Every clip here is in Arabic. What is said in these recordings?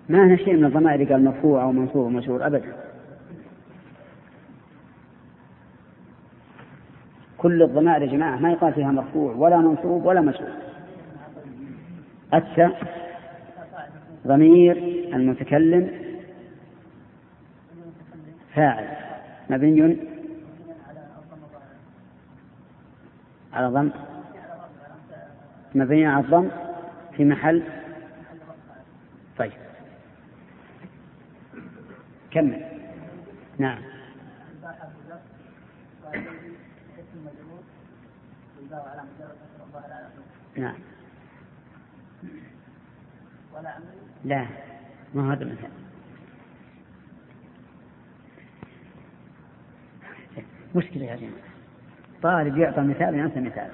ما هنا شيء من الضمائر قال مرفوع أو منصوب ومشهور أبدا. كل الضمائر يا جماعة ما يقال فيها مرفوع ولا منصوب ولا مشهور. أتى ضمير المتكلم فاعل مبني على ضم، مبني على الضم في محل. طيب كمل. نعم. نعم. لا ما هذا مثال. مشكلة يا جماعة، طالب يعطى مثال ينسى مثال.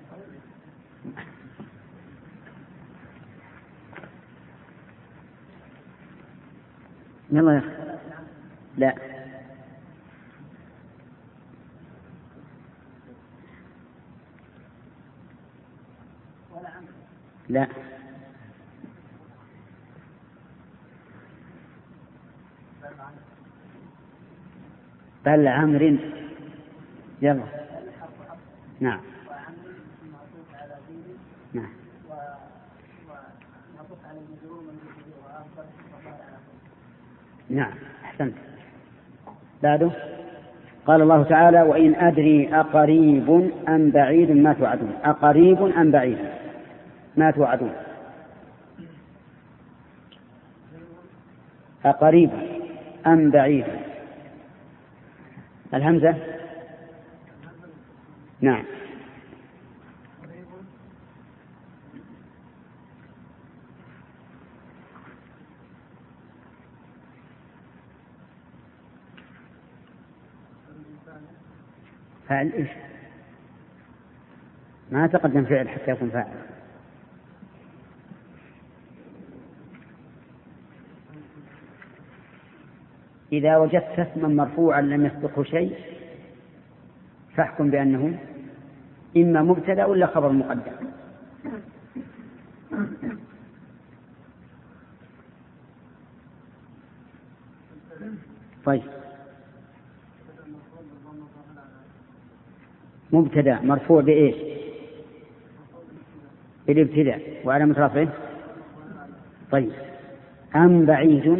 يلا يا أخي. لا لا بل عمر. يلا. نعم. نعم. نعم أحسنت. بعده قال الله تعالى وإن أدري أقريب أم بعيد ما توعدون. أقريب أم بعيد ما توعدون. أقريب أم بعيد. الهمزة. نعم. فعل إيش؟ ما تقدم فعل حتى يكون فاعل. إذا وجدت اسما مرفوعا لم يسبقه شيء فاحكم بأنه إما مبتدأ ولا خبر مقدم. طيب مبتدأ مرفوع بإيش؟ بالابتداء وعلامة رفعه. طيب أم بعيد.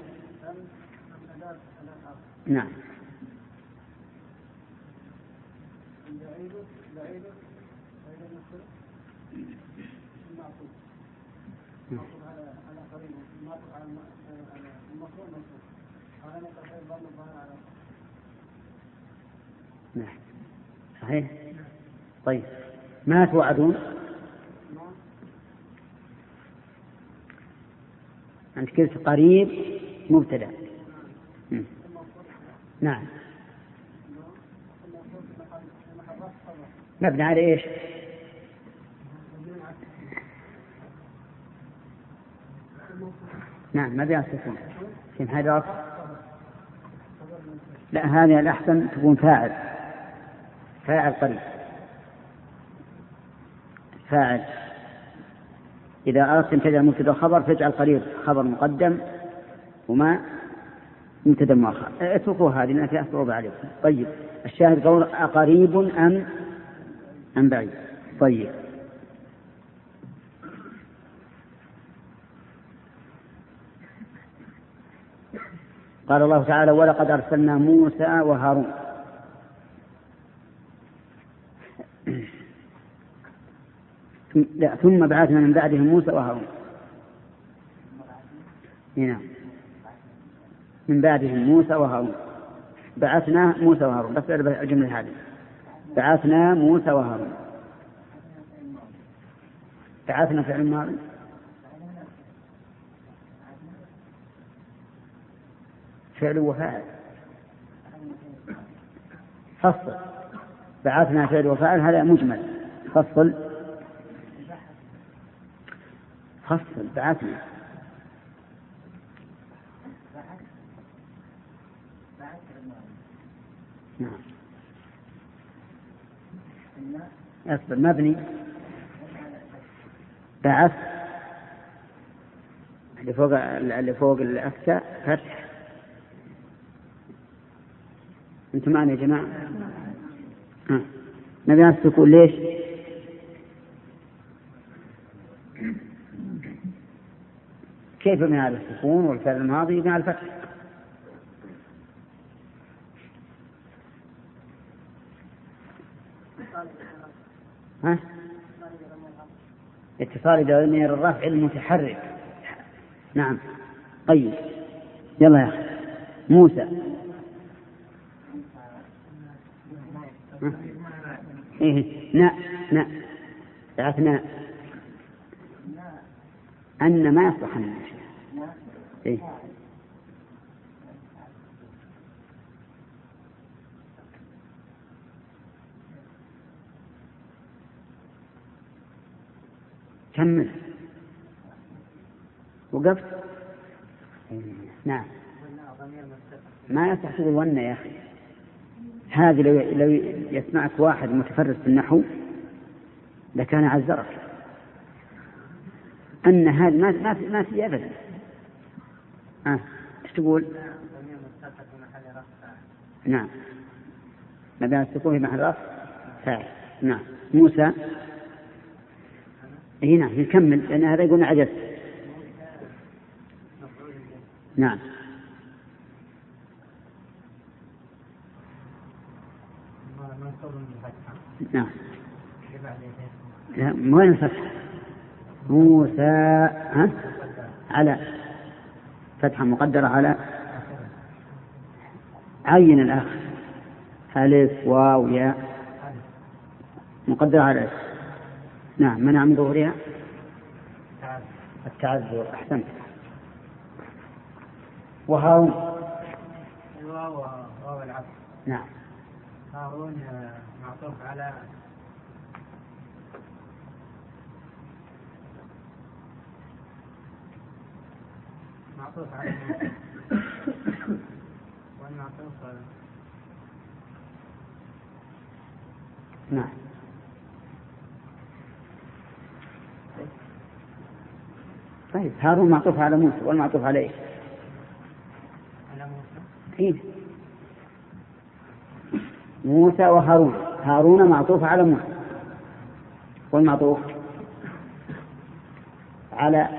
نعم. نعم صحيح. طيب ما توعدون. أنت قلت قريب مبتدأ. نعم مبني على إيش؟ نعم مبني على السكون في محل رفع. لا هذه الأحسن تكون فاعل. فاعل قريب. فاعل إذا أردت أن تجعل مبتدأ خبر فاجعل قريب خبر مقدم وما مبتدأ مؤخر. اتركوا هذه لأنها فيها صعوبة عليكم. طيب الشاهد قول أقريب أم بعيد. طيب قال الله تعالى ولقد أرسلنا موسى وهارون. ثم بعثنا من بعدهم موسى وهارون. هنا من بعدهم موسى وهارون. بعثنا موسى وهارون بس الجملة هذه بعثنا موسى وهارون. بعثنا فعل ماضي. فعل وفاعل. فصل. بعثنا فعل وفاعل هذا مجمل. فصل بعثنا. نعم أصبر مبني. بعث اللي فوق الأفتاء فتح. أنتم معنا يا جماعة؟ نبي السكون ليش؟ كيف من هذا السكون والفعل الماضي مع الفتح؟ ها؟ اتصال ضمير الرفع المتحرك. نعم. طيب يلا يا أخي موسى. إيه ناء عثناء أن ما يصلح أن إيه كمل وقفت. نعم ما يصح تقول ون يا أخي. هذه لو يسمعك واحد متفرس في النحو لكان عذرك. أن هذا ما في أبدا. ايش تقول؟ نعم مبني على السكون في محل رفع فاعل. نعم موسى. هنا نكمل لأن هذا يقول عجز. نعم نعم وين الفتحة؟ موسى على فتحة مقدرة على عين الآخر ألف واو ياء مقدرة على ألف. نعم منع من ظهورها التعذر. أحسنت. وهارون. واو العطف. نعم هارون معطوف على والمعطوف نعم طيب هارون معطوف على موسى والمعطوف على ايش؟ على موسى. موسى وهارون. هارون معطوف على موسى والمعطوف على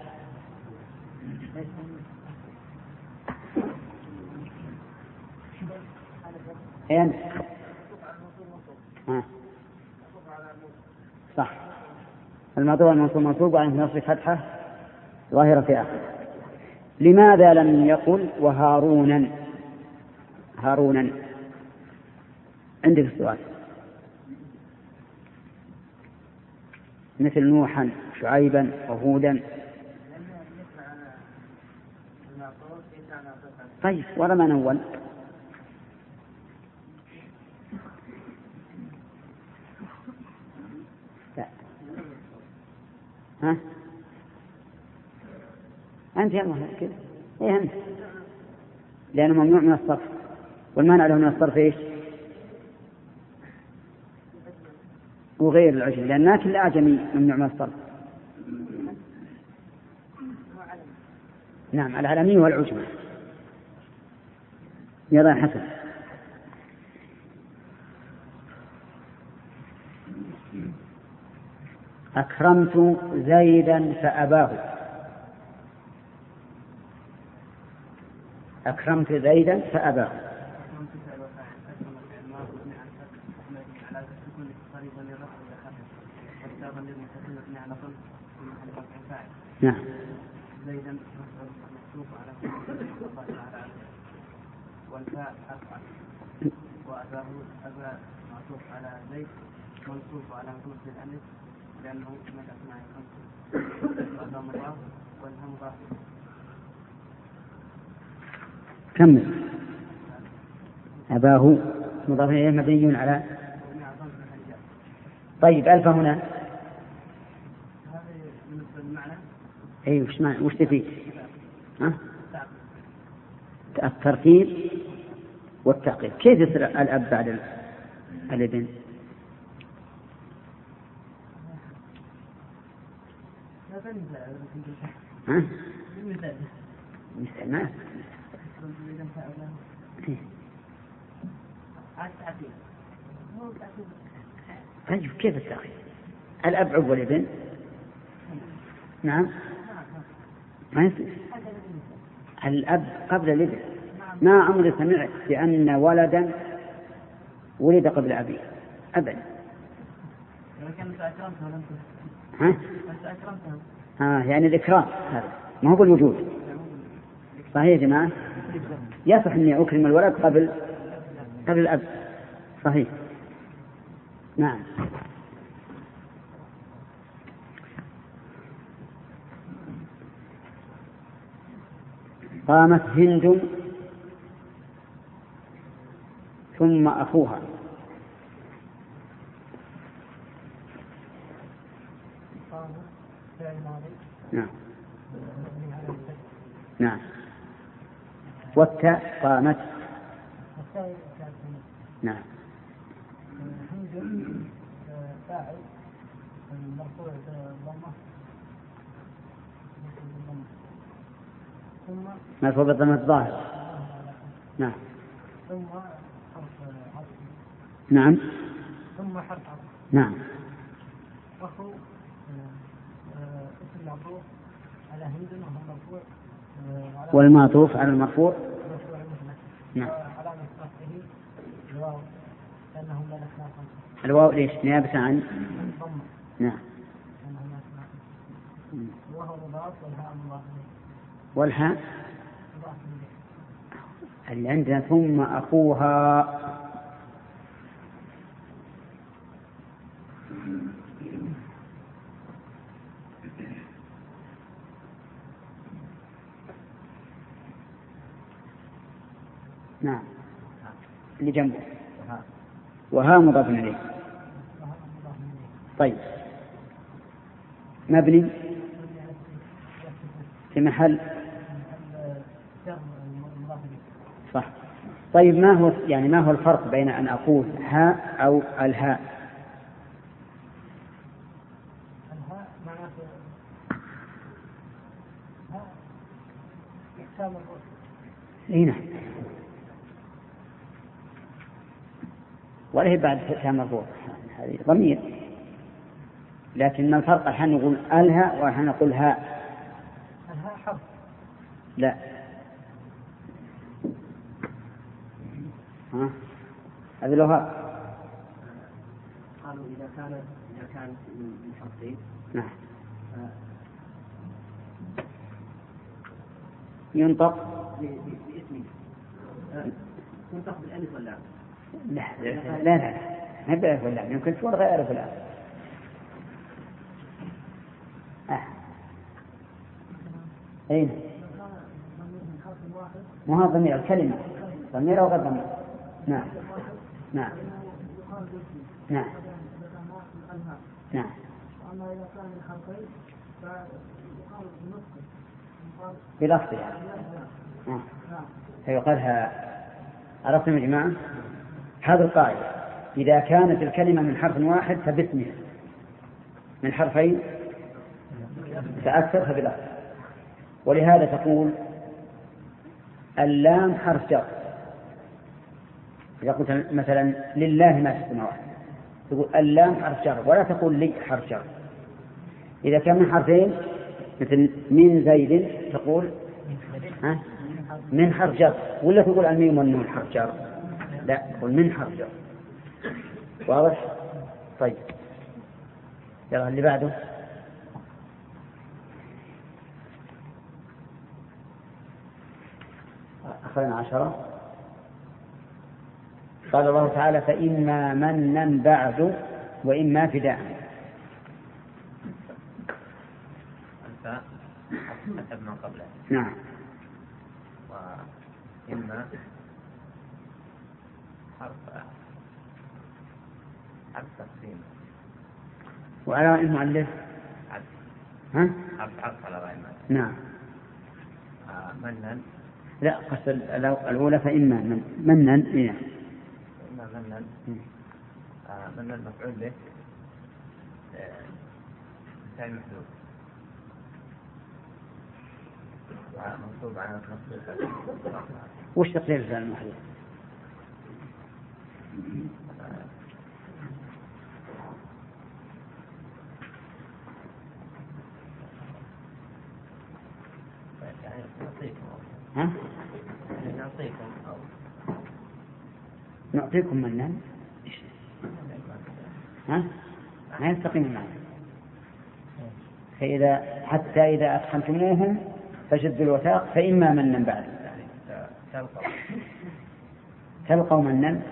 أين؟ صح المعطوف على المنصوب منصوب وعن نصب فتحة ظاهرة في آخر. لماذا لم يقل وهارونا؟ هارونا عندك السؤال مثل نوحا شعيبا وهودا. طيب ولا ما نول. ها أنت يا الله كذا. إيه أنت لأنه ممنوع من الصرف والمانع له من الصرف إيش؟ وغير العجم لأن كل أعجمي ممنوع من الصرف. نعم العلمي والعجمي. يلا حسن. أكرمت زيدا فأباه. أكرمت زيدا فأباه. نعم زيدا مكتوب على والفاء أفعل وأباه أبا معطوف على زيد منصوب على مكتوب بالألف لأنه من أسماء الخمسة وأبا مضاف والهم مضاف. كمل. أباه مضاف إليه مبني على. طيب ألف هنا هذا بالنسبة للمعنى أي وش معنى وش تفيد؟ الترتيب والتعقيب. كيف يصير الأب بعد الابن؟ ها؟ مثل ما طيب كيف التأخير؟ الأب عقب الابن؟ نعم ما يصير. الأب قبل الابن. ما عمري سمعت بأن ولدا ولد قبل أبيه أبدا. ها؟ يعني الإكرام هذا ما هو بالوجود. صحيح يا جماعة؟ يصح أني أكرم الولد قبل الأب. صحيح. نعم. قامت هند ثم أخوها. نعم. نعم. والتاء قامت. نعم. مرفوع بالضمة الظاهر. نعم. نعم. ثم حرف. نعم. أخو اسم معطوف على هند وهو مرفوع. والمعطوف على المرفوع. نعم. علامة رفعه الواو لأنهم لا نخلاف. الواو ليش؟ نيابة عن الضمة. نعم. وهو مضاف والهاء مضاف. والهاء اللي عندنا ثم أخوها. نعم اللي جنبه وها مضاف إليه. طيب مبني في محل صح. طيب ما هو الفرق بين أن أقول هاء أو الهاء؟ الهاء معناته هاء إحسان الرؤوس. هنا ولا هي بعد فتحة مرفوع هذه ضمير. لكن ما الفرق؟ الحين نقول الهاء والحين نقول هاء. الهاء حرف. لا هذا لو هاء. قالوا إذا كان من حرفين. نعم. ينطق باسمه. ينطق بالألف واللام. لا ما بالألف واللام. يمكن تكون غير ألف واللام. أين؟ ما هو ضمير الكلمة ضمير أو غير ضمير. نعم. نعم. نعم. نعم. أما إذا كان من حرفين فيقال بنصف. بلفظها. فيقالها. عرفتم يا جماعة؟ هذا القاعدة إذا كانت الكلمة من حرف واحد فباسمها، من حرفين فأكثر فبلفظ. ولهذا تقول اللام حرف جر. إذا قلت مثلا لله ما في السماوات تقول اللام حرف جر ولا تقول لي حرف جر. إذا كان من حرفين مثل من زيد تقول من حرف جر ولا تقول الميم والنون حرف جر. لا تقول من حرف جر. واضح؟ طيب يلا اللي بعده. أخذنا 10. قال الله تعالى فإما منا بعد وإما فداء. الفاء حسب ما قبله. نعم. وإما حرف تقسيم. وعلى المؤلف ها؟ حرف على غير المؤلف. نعم. منا. لا قصد الأولى فإما منا. إيه. إما منا مفعول به ثاني محذوف منصوب على نصب. وش تقدير الفعل المحذوف؟ ها؟ نعطيكم منا. ها؟ ما يستقيم المعنى. حتى إذا أدخلتموهم فشدوا الوثاق فإما منا بعد. تلقوا منا.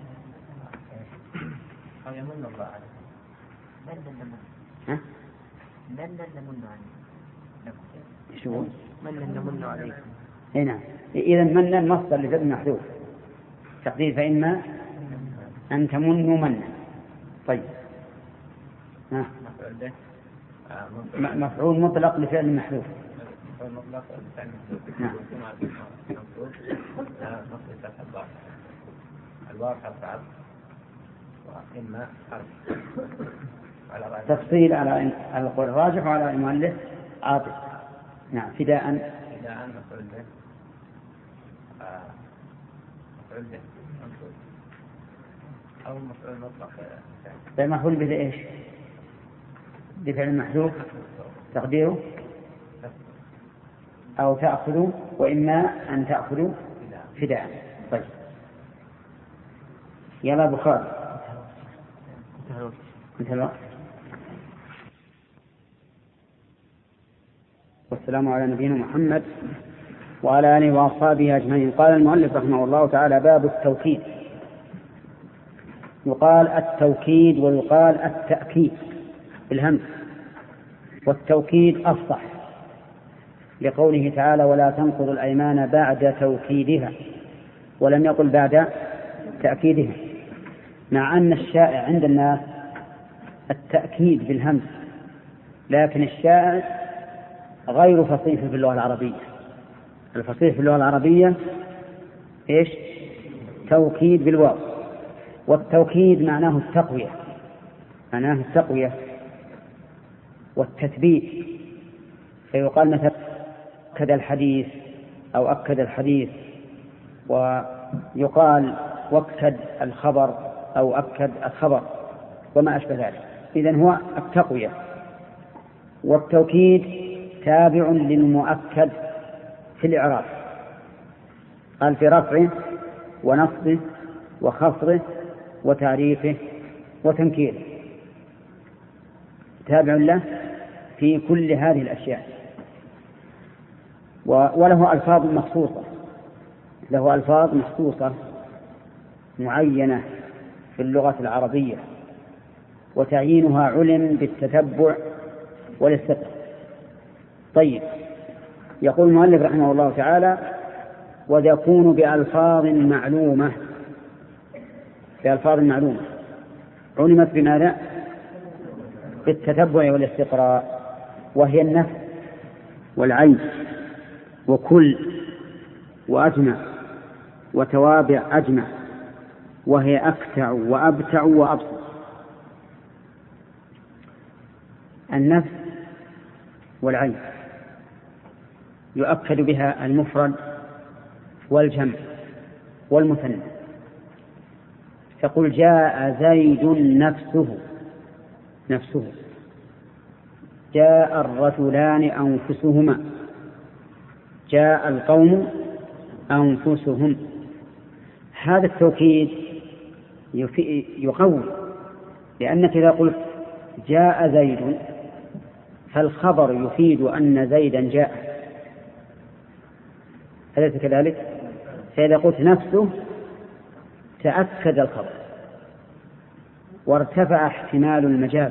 أو يمن الله عليكم. ها؟ من نمن عليكم. شو؟ من نمن عليكم. هنا إذا منا مصدر لفعل محذوف تقدير فإما أن تمنوا منا. طيب ها. مفعول مطلق لفعل محذوف. نعم. الواو حرف عطف وإما حرف. تفصيل على القول الراجح وعلى المؤلف عاطف. نعم. فداء مفعول به. مفعول به منصوب أو مفعول مطلق. مفعول به إيش؟ بفعل محذوف تقديره أو تأخذوا وإما أن تأخذوا فداء. طيب يلا بخاري انتهى الوقت. والسلام على نبينا محمد وعلى آله وأصحابه أجمعين. قال المؤلف رحمه الله تعالى: باب التوكيد. يقال التوكيد ويقال التأكيد بالهمز، والتوكيد أفصح لقوله تعالى: ولا تنقضوا الأيمان بعد توكيدها، ولم يقل بعد تأكيدها، مع أن الشائع عند الناس التأكيد بالهمز، لكن الشائع غير فصيح في اللغة العربية. الفصيح في اللغة العربية إيش؟ توكيد بالواو، والتوكيد معناه التقوية، معناه التقوية والتثبيت. فيقال مثلا أكد الحديث أو أكد الحديث، ويقال وكد الخبر أو أكد الخبر وما أشبه ذلك. إذن هو التقوية. والتوكيد تابع للمؤكد في الإعراب، قال في رفعه ونصبه وخفضه وتعريفه وتنكيره، تابع له في كل هذه الأشياء. وله ألفاظ مخصوصة، له ألفاظ مخصوصة معينة في اللغة العربية، وتعيينها علم بالتتبع والاستقراء. طيب، يقول المؤلف رحمه الله تعالى: ويكون بألفاظ معلومة، بألفاظ معلومة علمت بماذا؟ بالتتبع والاستقراء، وهي النفس والعين وكل وأجمع وتوابع أجمع، وهي أكتع وأبتع وأبصر. النفس والعين يؤكد بها المفرد والجمع والمثنى. تقول: جاء زيد نفسه، جاء الرجلان أنفسهما، جاء القوم أنفسهم. هذا التوكيد يقوي، لأنك إذا قلت جاء زيد فالخبر يفيد أن زيدا جاء، أليس كذلك؟ فإذا قلت نفسه تأكد الخبر وارتفع احتمال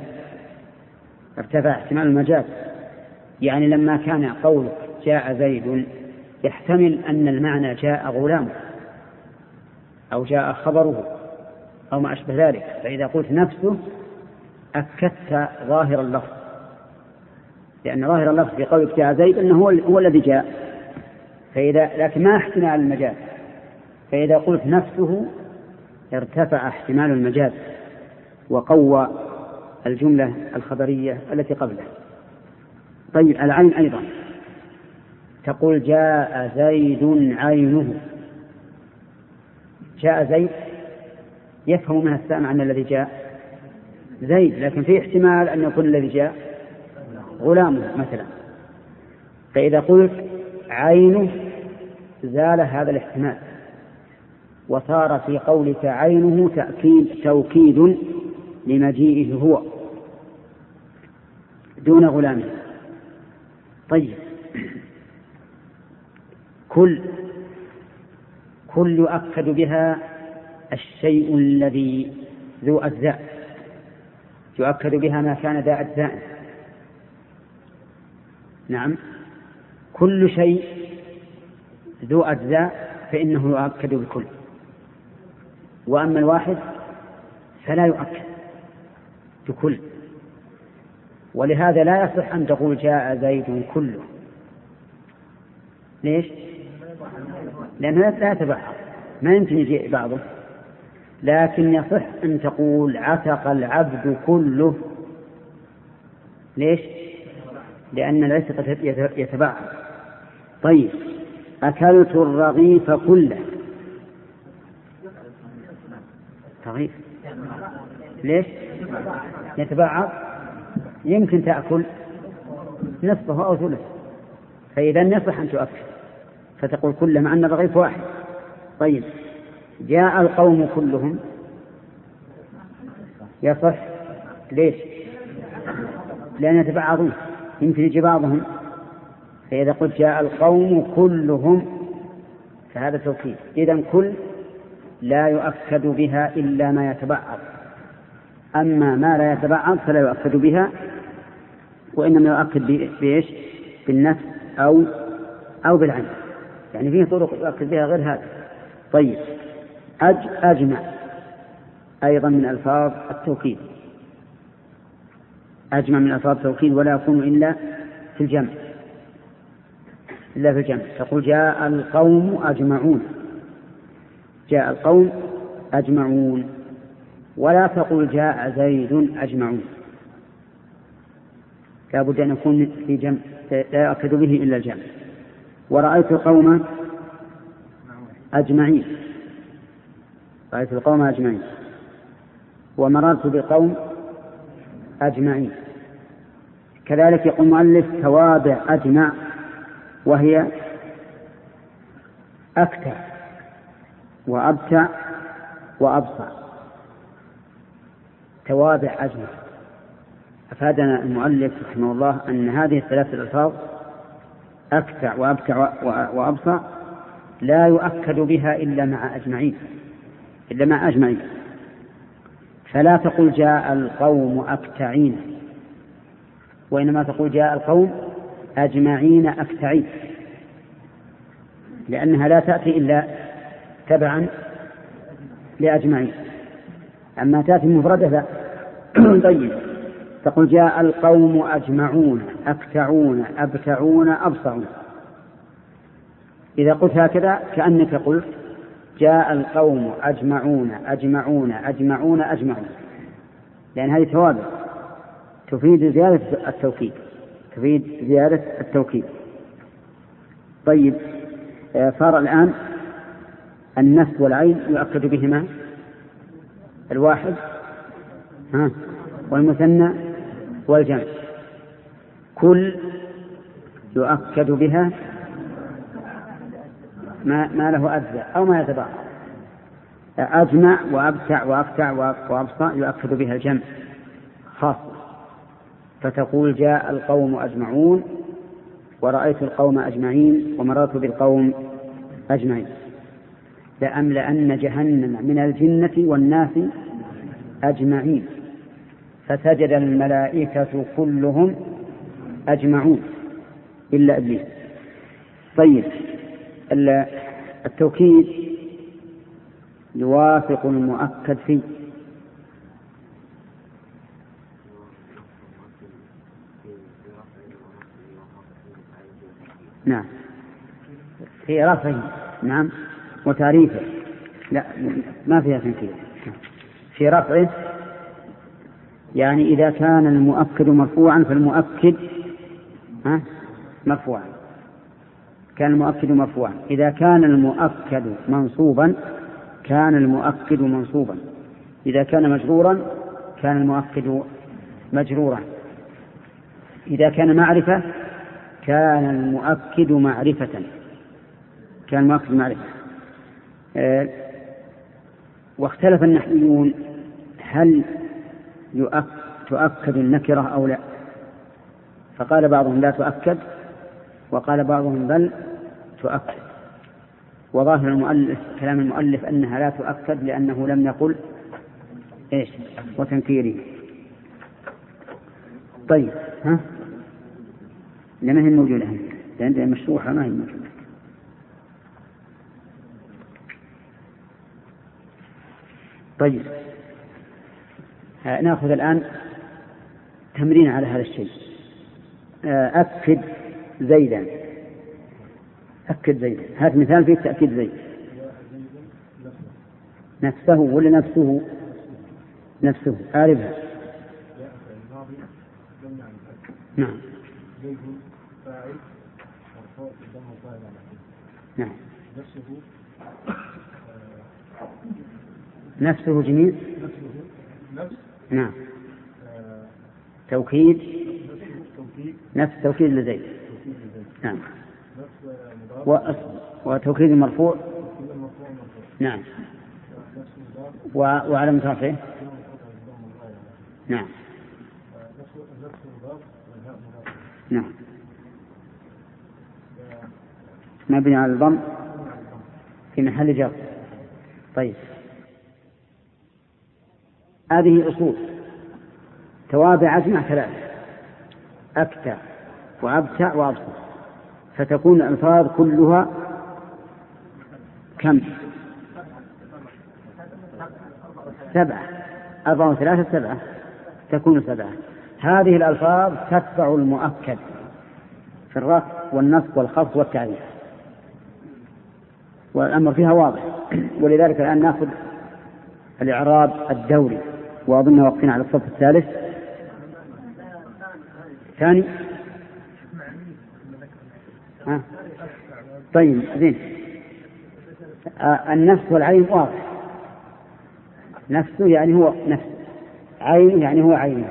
المجاز. يعني لما كان قولك جاء زيد يحتمل أن المعنى جاء غلام أو جاء خبره أو ما أشبه ذلك، فإذا قلت نفسه أكدت ظاهر اللفظ، لأن ظاهر اللفظ في قولك جاء زيد أنه هو الذي جاء، لكن ما احتمال المجاز، فإذا قلت نفسه ارتفع احتمال المجاز وقوى الجملة الخبرية التي قبله. طيب، العين أيضا تقول جاء زيد عينه. جاء زيد يفهم منها السامع أن الذي جاء زيد، لكن في احتمال أن يكون الذي جاء غلامه مثلا. فإذا قلت عينه زال هذا الاحتمال، وصار في قولك عينه توكيد لمجيئه هو دون غلامه. طيب، كل يؤكد بها الشيء الذي ذو أجزاء، يؤكد بها ما كان ذا أجزاء. نعم، كل شيء ذو أجزاء فإنه يؤكد بكل، وأما الواحد فلا يؤكد بكل. ولهذا لا يصح أن تقول جاء زيد كله. ليش؟ لأنه لا يتبعض، ما يمكن يجيء بعضه. لكن يصح أن تقول عتق العبد كله. ليش؟ لأن العتق يتبعض. طيب، أكلت الرغيف كله. رغيف ليش؟ يتبعض، يمكن تأكل نصفه أو ثلثه، فإذا يصح أن تؤكل فتقول كله مع أن الرغيف واحد. طيب، جاء القوم كلهم يصح. ليش؟ لأن يتبعضون، يمكن يجي بعضهم. فإذا قلت جاء القوم كلهم فهذا توكيد. إذن كل لا يؤكد بها إلا ما يتبعض، أما ما لا يتبعض فلا يؤكد بها، وإنما يؤكد بإيش؟ بالنفس أو بالعين. يعني فيه طرق يؤكد بها غير هذا. طيب، أجمع أيضا من ألفاظ التوكيد، أجمع من ألفاظ التوكيد ولا يكون إلا في الجمع، تقول جاء القوم أجمعون، جاء القوم أجمعون، ولا تقول جاء زيد أجمعون. لا بد أن يكون في جمع، لا يؤكد به إلا الجمع. ورأيت القوم أجمعين، رأيت القوم أجمعين، ومررت بقوم أجمعين. كذلك يقول المؤلف توابع أجمع، وهي أكتع وأبتع وأبصع. توابع أجمع. أفادنا المؤلف رحمه الله أن هذه الثلاث الألفاظ أكتع وأبتع وأبصع لا يؤكد بها إلا مع أجمعين. فلا تقول جاء القوم أكتعين، وإنما تقول جاء القوم أجمعين أكتعين، لأنها لا تأتي إلا تبعا لأجمعين. أما تأتي مفردة لا. طيب، تقول جاء القوم أجمعون أكتعون أبتعون أبصعون. إذا قلت هكذا كأنك قلت جاء القوم أجمعون أجمعون أجمعون أجمعون، لأن هذه توابع تفيد زيادة التوكيد. طيب، صار الآن النفس والعين يؤكد بهما الواحد والمثنى والجمع. كل يؤكد بها ما له أجزاء أو ما يتبع. أجمع وأبتع وأفتع وأبصع يؤكد بها الجمع خاصة، فتقول جاء القوم أجمعون، ورأيت القوم أجمعين، ومررت بالقوم أجمعين. لأملأن جهنم من الجنة والناس أجمعين، فسجد الملائكة كلهم أجمعون إلا إبليس. طيب، التوكيد يوافق المؤكد فيه. نعم، في رفعه. نعم، وتعريفه لا، ما فيها تنكير. في رفعه يعني إذا كان المؤكد مرفوعا فالمؤكد مرفوعا، كان المؤكد مرفوعا. إذا كان المؤكد منصوبا كان المؤكد منصوبا. إذا كان مجرورا كان المؤكد مجرورا. إذا كان معرفة كان المؤكد معرفة. كان المؤكد معرفة. واختلف النحويون هل تؤكد النكرة أو لا، فقال بعضهم لا تؤكد، وقال بعضهم بل تؤكد. وظاهر المؤلف كلام المؤلف أنها لا تؤكد لأنه لم يقل إيش وتنكيري. طيب لما هي موجودة عندنا مشروحة ما هي موجودة. طيب نأخذ الآن تمرين على هذا الشيء. أكد زيدا. أكد زيدا. هذا مثال فيه تأكيد زيد. نفسه ولا نفسه؟ نفسه. أعرفها. نعم. نعم. نفسه جميل. نعم. توكيد. نفس توكيد لزيد. نعم. وتوكيد المرفوع. نعم. وعلامة رفعه. نعم. نعم. مبني على الضم في محل جر. طيب هذه أصول. توابع أجمع ثلاثة: أكتع وأبتع وأبصر، فتكون الألفاظ كلها كم؟ 7. 4 و3 7 تكون 7. هذه الألفاظ تتبع المؤكد في الرفع والنصب والخفض والتعريف، والأمر فيها واضح. ولذلك الآن نأخذ الإعراب الدوري، وأظن وقفنا على الصف الثالث ثاني. طيب زين. النفس والعين واضح. نفسه يعني هو نفس، عين يعني هو عينه،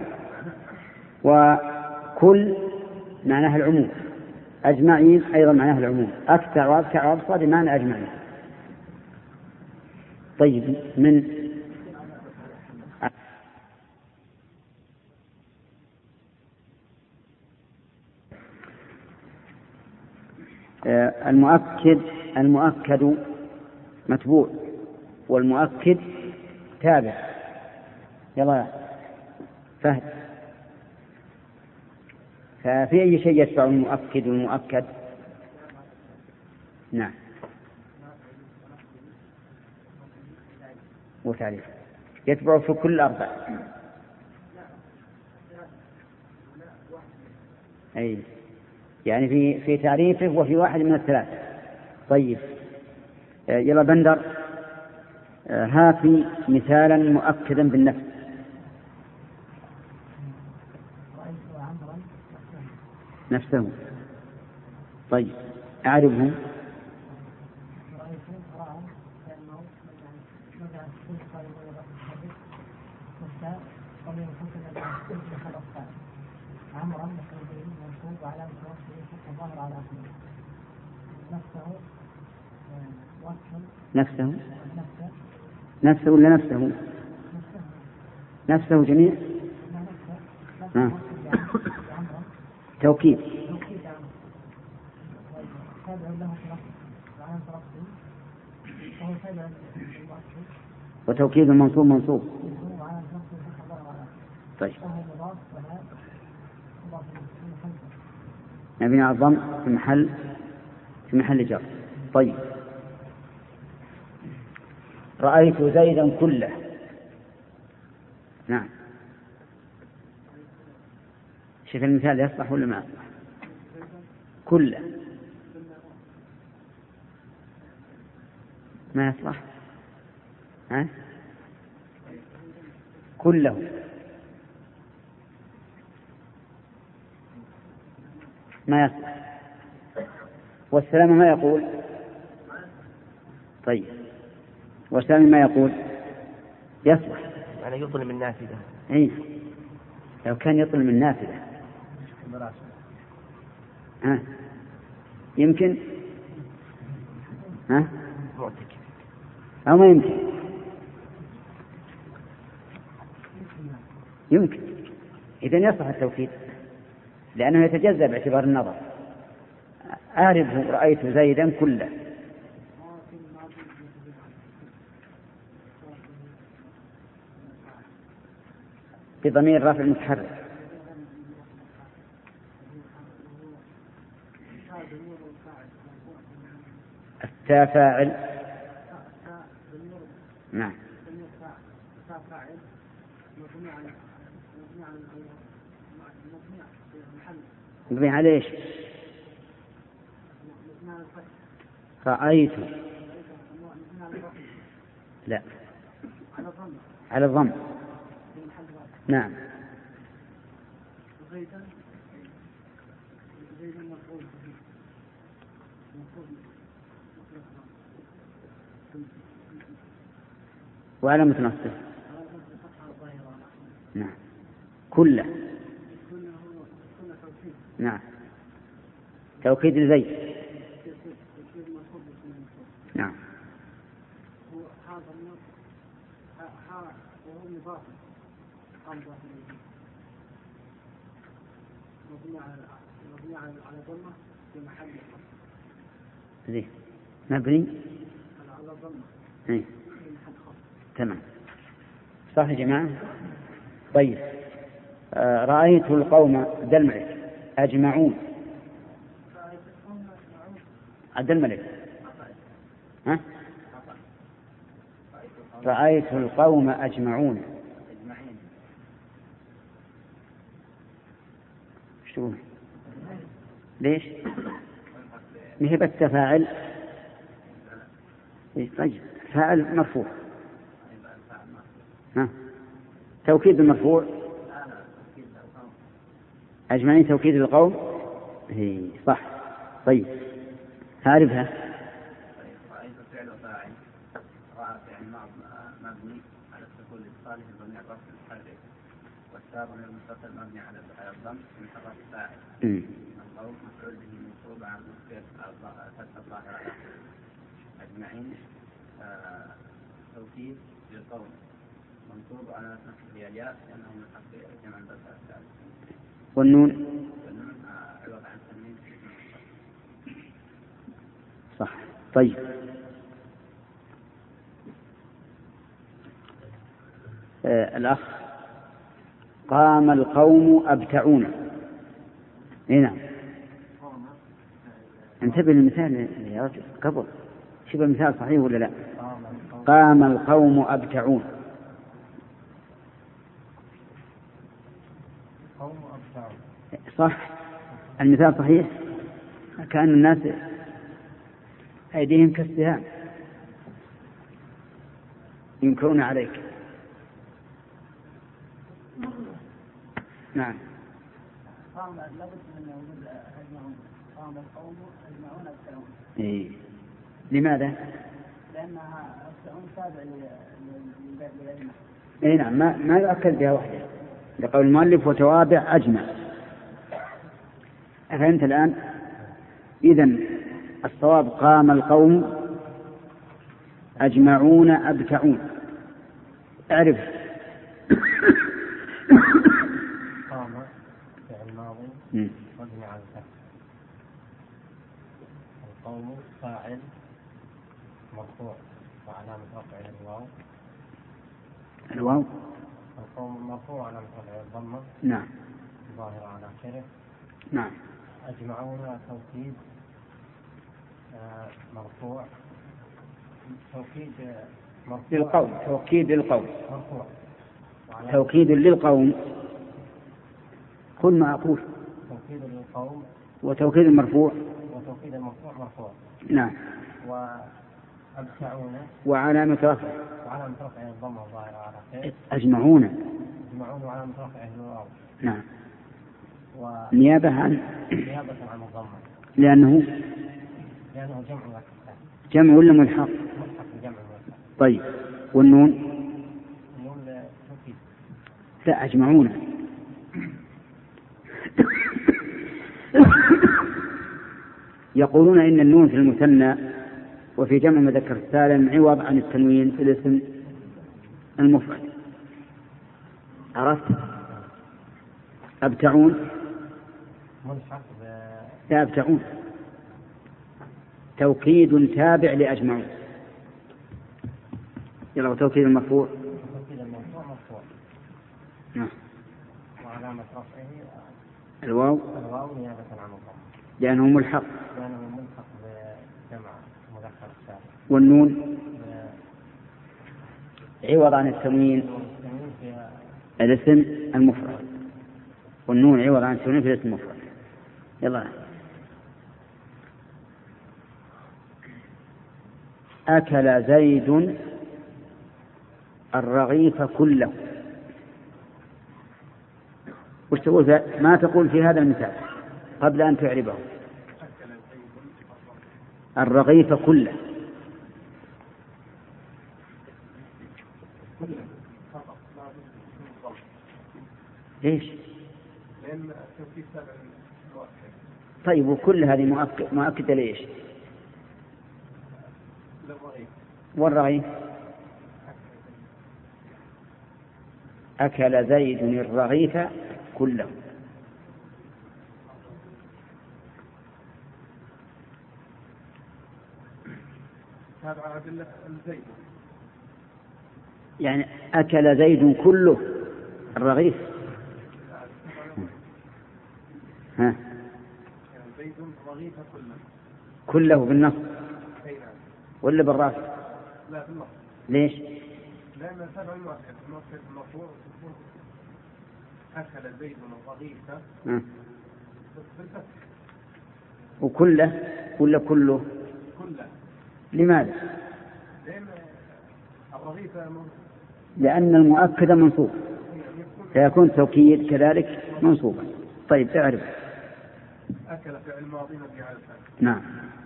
وكل معناها العموم، أجمعين أيضا معناها العموم، أكثر وأبكع وأبصر بمعنى أجمعين. طيب من المؤكد متبوع والمؤكد تابع. يلا فهد. ففي أي شيء يتبع المؤكد والمؤكد؟ نعم. وتعريف يتبع في كل 4. أي يعني في تعريفه وفي واحد من الثلاث. طيب يلا بندر، هاتي مثالا مؤكدا بالنفس. نفسه. طيب أعرفهم. نفسه ولا نفسه؟ نفسه جميع. توكيد. وتوكيد المنصوب منصوب. طيب مبني على الضم في محل جر. طيب رأيت زيدا كله. نعم. شوف المثال يصلح ولا ما يصلح؟ كله ما يصلح. كله ما يصلح. والسلام ما يقول. طيب والسلام ما يقول يصلح يعني يظلم النافذة. أي لو كان يظلم النافذة يمكن معتكف أو ما يمكن. يمكن إذن يصلح التوكيد لأنه يتجزأ باعتبار النظر. أعرفه رأيت زيدا كله. بضمير رفع المتحرك. التاء فاعل. نعم. مبني على ايش؟ رأيت. لا على الضم. نعم. وعلامة نصبه. نعم كله. نعم توكيد الزيت. نعم زين مبني على ضمة. تمام صح يا جماعة. طيب رأيت القوم ذا الملك أجمعون. عبد الملك رأيت القوم أجمعون. شو ليش نهب التفاعل؟ طيب فاعل مرفوع. توكيد المرفوع أجمعين توكيد القوم. هي صح. طيب تعرفها. رأيت فعل وفاعل فعل مبني على السكون الاتصالي بضمير رفع المتحرك والتاء ضمير متصل مبني على الضم من حرف فاعل. القوم مفعول به منصوب على فتح الظاهر على أجمعين توكيد للقوم منصوب على نصب الياء لأنه من حرف جمع الثالث. والنون عوض عن تنوين. صح. طيب الأخ قام القوم أبتعون. نعم انتبه للمثال يا رجل قبل. شوف المثال صحيح ولا لا؟ قام القوم أبتعون. صح المثال صحيح. كأن الناس أيديهم كالسهام ينكرون عليك. نعم قام القوم أجمعون أبتعون. إيه. لماذا؟ لأنها أبتعون تابع للعلم. إيه نعم ما يؤكد بها وحده لقول المؤلف وتوابع أجمع. أفهمت الآن؟ إذن الصواب قام القوم أجمعون أبتعون. أعرف. قام فعل ماضي مبني على الفتح. القوم فاعل مرفوع وعلامة رفعه الواو. القوم مرفوع وعلامة رفعه الضمة. نعم ظاهرة على آخره. نعم أجمعون توكيد مرفوع توكيد مرفوع للقوم. توكيد للقوم. مرفوع توكيد للقوم. كل ما أقول توكيد للقوم وتوكيد المرفوع. وتوكيد المرفوع مرفوع. نعم وأبتعون وعلامة رفع الضمة الظاهرة على آخره. أجمعون وعلامة رفعه الواو. نعم نيابة عن الضمة لأنه لأنه جمع مذكر. جمع ولا ملحق؟ ملحق بجمع مذكر. طيب والنون؟ النون توكيد. لا أجمعون. يقولون إن النون في المثنى وفي جمع مذكر السالم عوض عن التنوين في الاسم المفرد. عرفت؟ أبتعون؟ ملحق لا أبتعون توكيد تابع لأجمعون. يلا توكيد المرفوع. توكيد المرفوع مرفوع. نعم. وعلامة رفعه الواو نيابة عن الضم. لأنه ملحق. لأنه ملحق بجمع مذكر السالم. والنون عوض عن التنوين الاسم المفرد. والنون عوض عن التنوين في الاسم المفرد. يلا. أكل زيد الرغيف كله. وش تقول ما تقول في هذا المثال قبل أن تعربه؟ الرغيف كله. ليش؟ لأن التوكيد تابع للمؤكد. طيب وكل هذه مؤكدة ليش؟ للرغيف. والرغيف أكل زيد الرغيف كله. تابع للزيد. يعني أكل زيد كله الرغيف. ها؟ زيد الرغيف كله بالنص ولا بالرافع؟ لا بالنص. ليش؟ لأن تابع المؤكد المرفوع أكل زيد الرغيف بالفتح. وكله ولا كله؟ كله. لماذا؟ لأن الرغيف لأن المؤكد منصوب فيكون توكيد كذلك منصوبا. طيب تعرف. أكل فعل ماضي مبني على الفتح. نعم.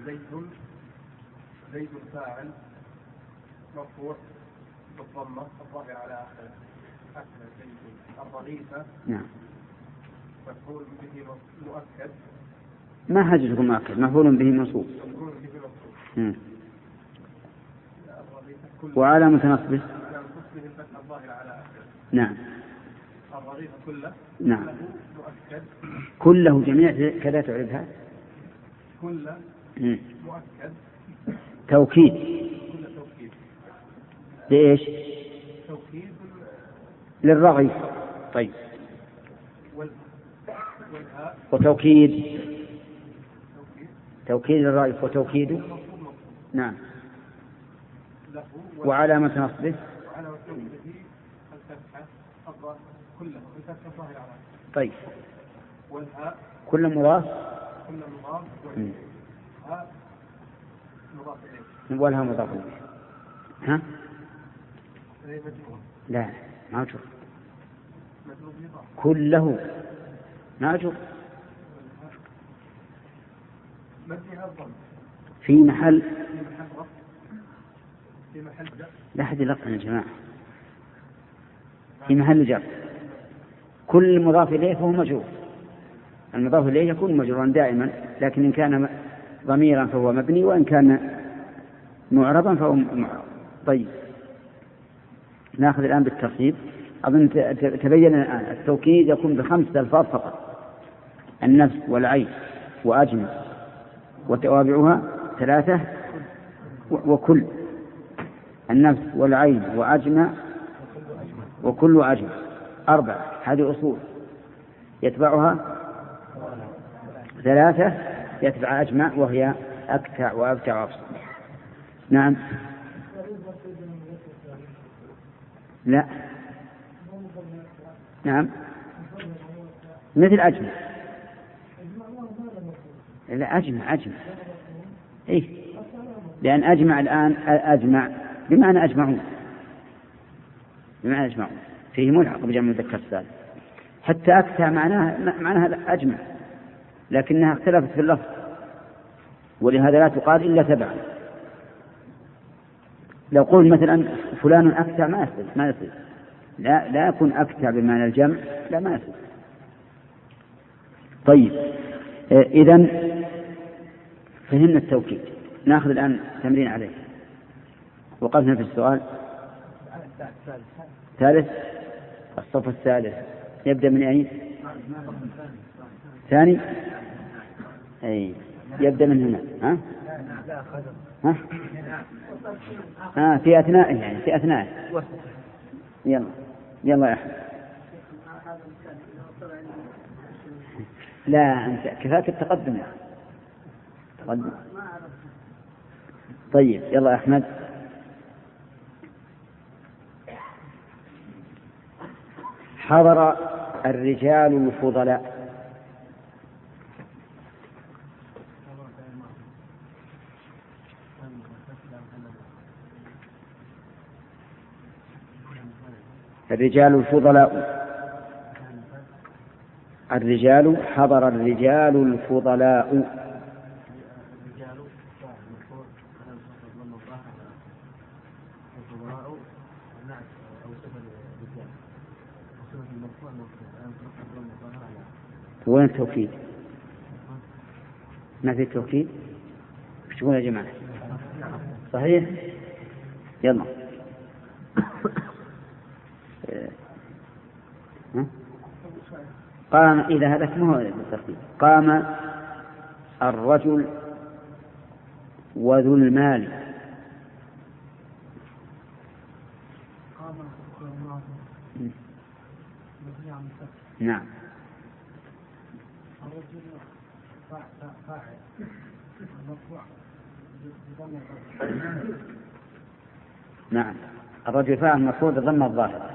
زيد فاعل مرفوع بالضمة الظاهر على آخره. أكل زيد الرغيف. نعم. مفعول به مؤكد. ما حاجة تكون مؤكد مفعول به منصوب. مفعول به منصوب. وعلامة نصبه الفتح الظاهر على آخره. نعم. الرغيف كله. نعم. مؤكد. كله جميع كذا تعرفها. كله مؤكد. توكيد. كله توكيد. لإيش؟ توكيد للرغيف. طيب. وتوكيد. توكيد للرغيف وتوكيده. نعم. وعلامة نصبه. وعلامة نصبه الفتحة الظاهر كله الفتحة الظاهر على. طيب. والهاء. كل مضاف. كل مضاف. هاء مضاف إليه. والها مضاف إليه. ها؟ لا ما أجر. كله ما أجر. في محل لا أحد يلقن يا جماعة. في محل جر. كل مضاف إليه فهو مجرور. المضاف إليه يكون مجرورا دائما لكن إن كان ضميرا فهو مبني وإن كان معربا فهو معرب. طيب نأخذ الآن بالترتيب. أظن تبين الآن التوكيد يكون ب5 ألفاظ فقط: النفس والعين وأجمع وتوابعها 3 وكل. النفس والعين وأجمع وكل أجمع 4. هذه أصول. يتبعها 3 يتبع أجمع وهي أكتع وأبتع وأبصر. نعم. لا. نعم مثل أجمع. لا أجمع إيه؟ لأن أجمع الآن أجمع بمعنى أجمعون فيه ملحق بجمع مذكر سالم. حتى أكتع معناها أجمع لكنها اختلفت في اللفظ. ولهذا لا تقال إلا تبعا. لو قلت مثلا فلان أكتع ما يصير لا يكون أكتع بمعنى الجمع، لا ما يصير. طيب إذن فهمنا التوكيد. نأخذ الآن تمرين عليه. وقفنا في السؤال ثالث، الصف الثالث يبدأ من أين؟ ثاني؟ أي يبدأ من هنا. ها؟ في أثناء يعني في أثناء. يلا يا أحمد. لا أنت كفاك التقدم يا تقدم. طيب يلا يا أحمد. حضر الرجال الفضلاء. الرجال الفضلاء. الرجال حضر الرجال الفضلاء. وين التوكيد؟ ما في توكيد؟ ايش تقول يا جماعة؟ صحيح؟ يلا. قام إذا هذا ما هو بالترتيب. قام الرجل وذو المال. نعم. نعم الرجل فاعل مرفوع بضم الظاهر.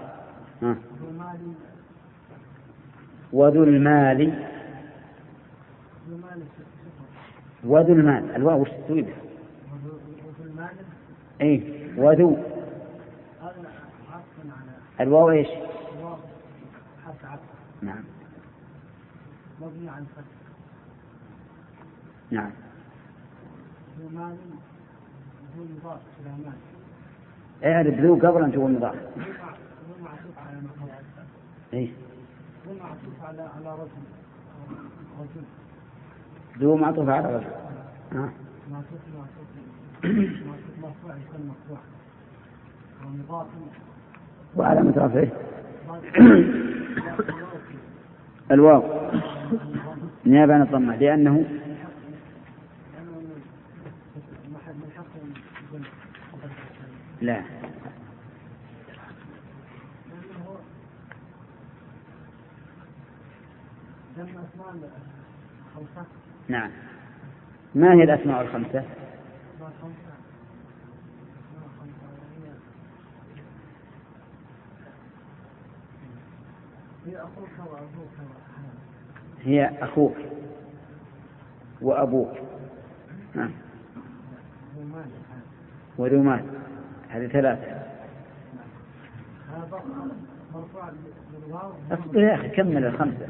وذو المال. وذو المال الواو وش تسوي به؟ اي وذو الواو ايش؟ نعم مبني عن فتح. نعم. ذو مال ذو مضاف إلى مال. اعرف ذو قبل أن تقول مضاف. ذو معطوف على مضاف. إيه. ذو معطوف على رجل. ذو معطوف على رجل. معطوف مرفوع يكون مرفوع. ومضاف. وعلامة رفعه الواو نيابة عن الضمة لأنه لا نعم. ما هي الأسماء الخمسة؟ هي أخوك وأبوك وذو مال. هذه ثلاثة. أصبر يا أخي كمل الخمسة.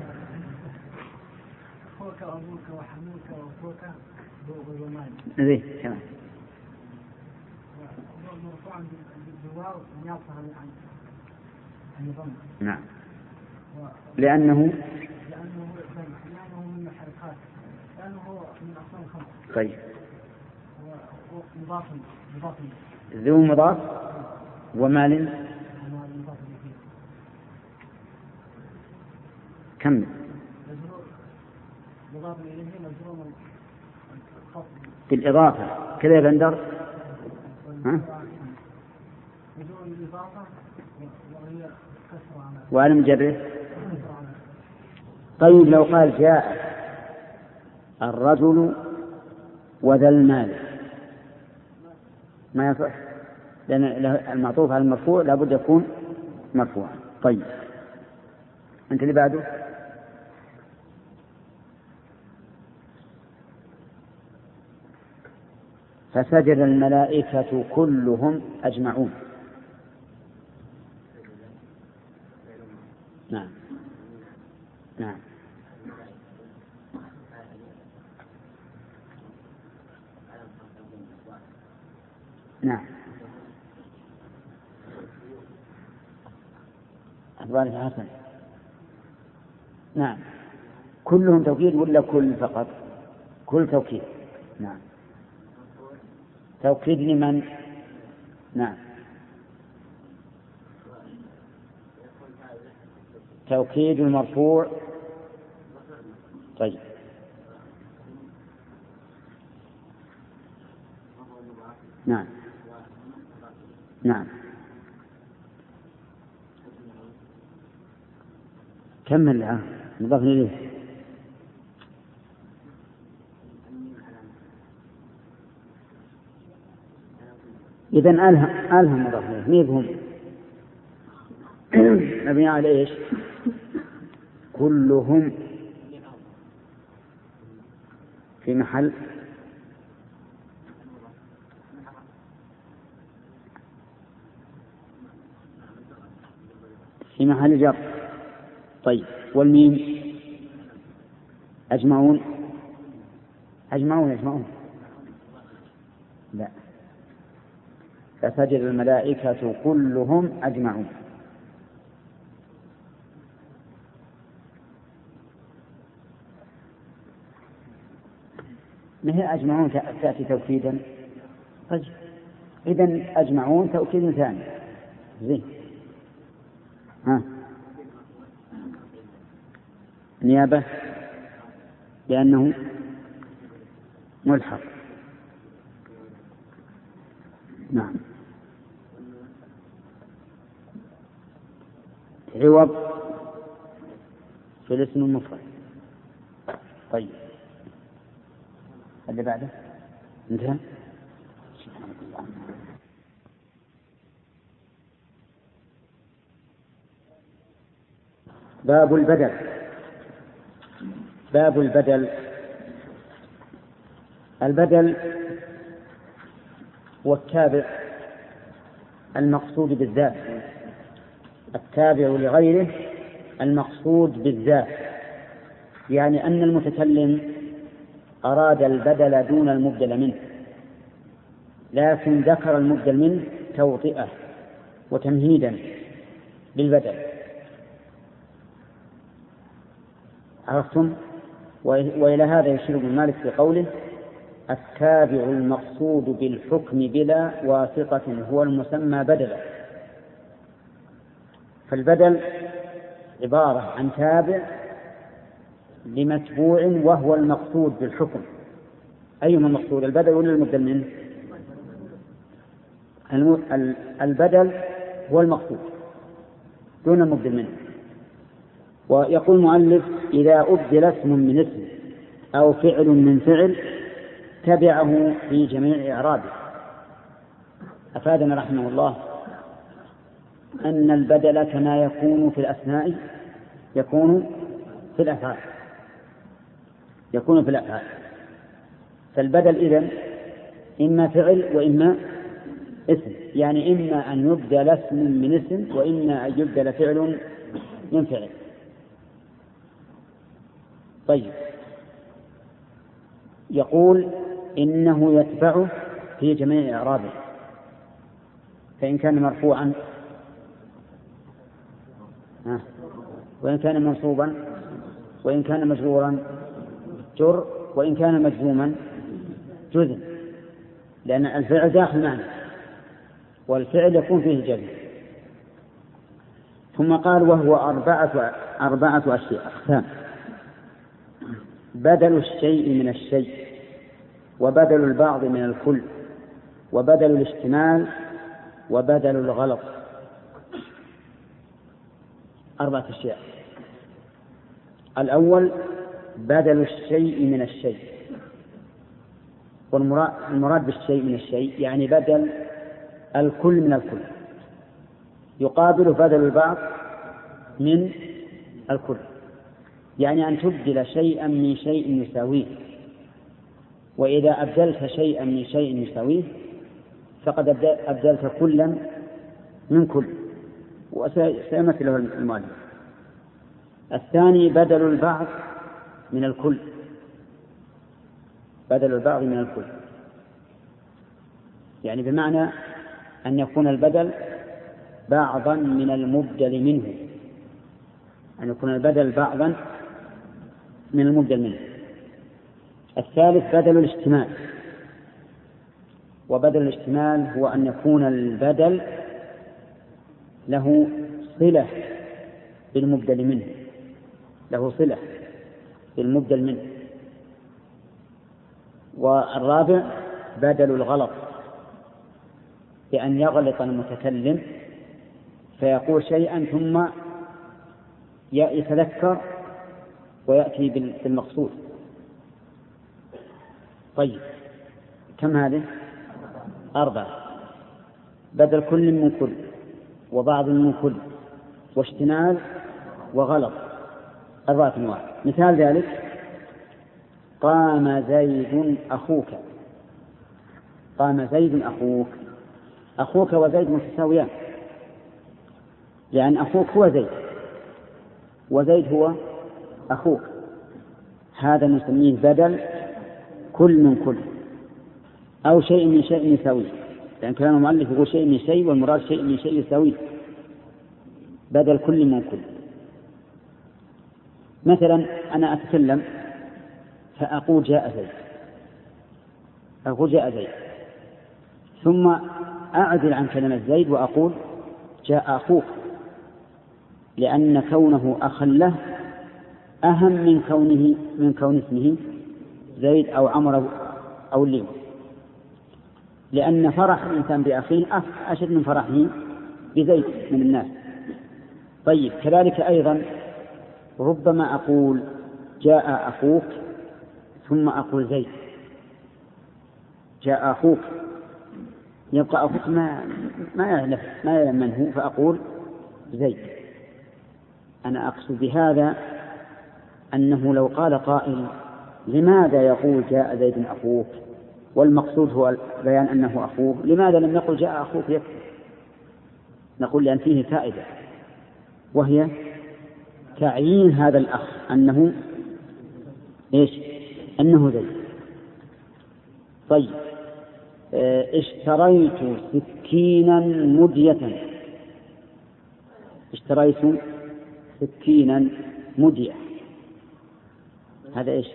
أخوك وأبوك وحموك وأخوك وذو مال. ذي كمان. مرفوع بالواو نيابة عن الضم. نعم. لأنه من الحركات. لأنه من أصل الخمسة. طيب. مضاف. ذو مضاف ومال كم مضاف إليه مجرور بالإضافة كذا بندر. مجرور بالإضافة وهي وأنا مجرد. طيب لو قال جاء الرجل وذا المال ما يصح، لأن المعطوف على المرفوع لابد يكون مرفوعا. طيب أنت اللي بعده. فسجد الملائكة كلهم أجمعون. نعم. نعم. أخبار حسن. نعم. كلهم توكيد ولا كل فقط؟ كل توكيد. نعم. توكيد لمن؟ نعم. توكيد المرفوع. طيب. نعم. نعم. كمل مضاف إليه. إذن ألهم مضاف إليه ميبهم مبني على إيش؟ كلهم في محل جر. طيب. والميم أجمعون. لا. فسجد الملائكة كلهم أجمعون. ما هي أجمعون تأتي توكيدا؟ طيب. إذن أجمعون توكيد ثاني. زين. نيابة لأنه ملحق. نعم. عوض في الاسم المفرد. طيب. اللي بعده انتهى. باب البدل. البدل هو التابع المقصود بالذات، التابع لغيره المقصود بالذات، يعني أن المتكلم أراد البدل دون المبدل منه، لكن ذكر المبدل منه توطئة وتمهيدا للبدل. عرفتم؟ وإلى هذا يشير ابن مالك في قوله: التابع المقصود بالحكم بلا واسطة هو المسمى بدلا. فالبدل عبارة عن تابع لمتبوع وهو المقصود بالحكم. أيهما المقصود، البدل ولا المبدل منه؟ البدل هو المقصود دون المبدل منه. ويقول المؤلف: إذا أبدل اسم من اسم أو فعل من فعل تبعه في جميع إعرابه. أفادنا رحمه الله أن البدل كما يكون في الأسماء يكون في الأفعال. فالبدل إذن إما فعل وإما اسم، يعني إما أن يبدل اسم من اسم وإما أن يبدل فعل من فعل. طيب. يقول: إنه يتبعه في جميع إعرابه، فإن كان مرفوعا وإن كان منصوبا وإن كان مجرورا جر وإن كان مجزوما جزم، لأن الفعل داخل معنى والفعل يكون فيه جزم. ثم قال: وهو أربعة أشياء أقسام: بدل الشيء من الشيء، وبدل البعض من الكل، وبدل الاشتمال، وبدل الغلط. 4 أشياء. الأول بدل الشيء من الشيء، والمراد بالشيء من الشيء يعني بدل الكل من الكل، يقابل بدل البعض من الكل، يعني أن تبدل شيئا من شيء يساويه. وإذا أبدلت شيئا من شيء يساويه فقد أبدلت كلا من كل، وسيمثله المؤلف. الثاني بدل البعض من الكل، يعني بمعنى أن يكون البدل بعضا من المبدل منه، أن يكون البدل بعضا من المبدل منه. الثالث بدل الاشتمال، وبدل الاشتمال هو أن يكون البدل له صلة بالمبدل منه، له صلة بالمبدل منه. والرابع بدل الغلط، بأن يغلط المتكلم فيقول شيئا ثم يتذكر ويأتي بالمقصود. طيب كم هذه؟ 4. بدل كل من كل، وبعض من كل، واشتمال، وغلط، 4 أنواع. مثال ذلك: قام زيد أخوك. قام زيد أخوك. أخوك وزيد متساويان، لأن أخوك هو زيد وزيد هو أخوك. هذا نسميه بدل كل من كل، أو شيء من شيء يساوي، لأن كلام المؤلف يقول شيء من شيء والمراد شيء من شيء يساوي. بدل كل من كل. مثلا أنا أتكلم فأقول جاء زيد، أقول جاء زيد، ثم أعدل عن كلمة زيد وأقول جاء أخوك، لأن كونه أخا له أهم من كون اسمه زيد أو عمر أو الليل، لأن فرح الإنسان بأخيه أشد من فرحه بزيد من الناس. طيب كذلك أيضا ربما أقول جاء أخوك ثم أقول زيد، جاء أخوك، يبقى أخوك ما يعلم من هو، فأقول زيد. أنا أقصد بهذا أنه لو قال قائل لماذا يقول جاء زيد أخوك والمقصود هو بيان أنه أخوه، لماذا لم يقل جاء أخوك يكفي؟ نقول لأن فيه فائدة، وهي تعيين هذا الأخ أنه إيش؟ أنه زيد. طيب اشتريت سكينا مدية. اشتريت سكينا مدية، هذا إيش؟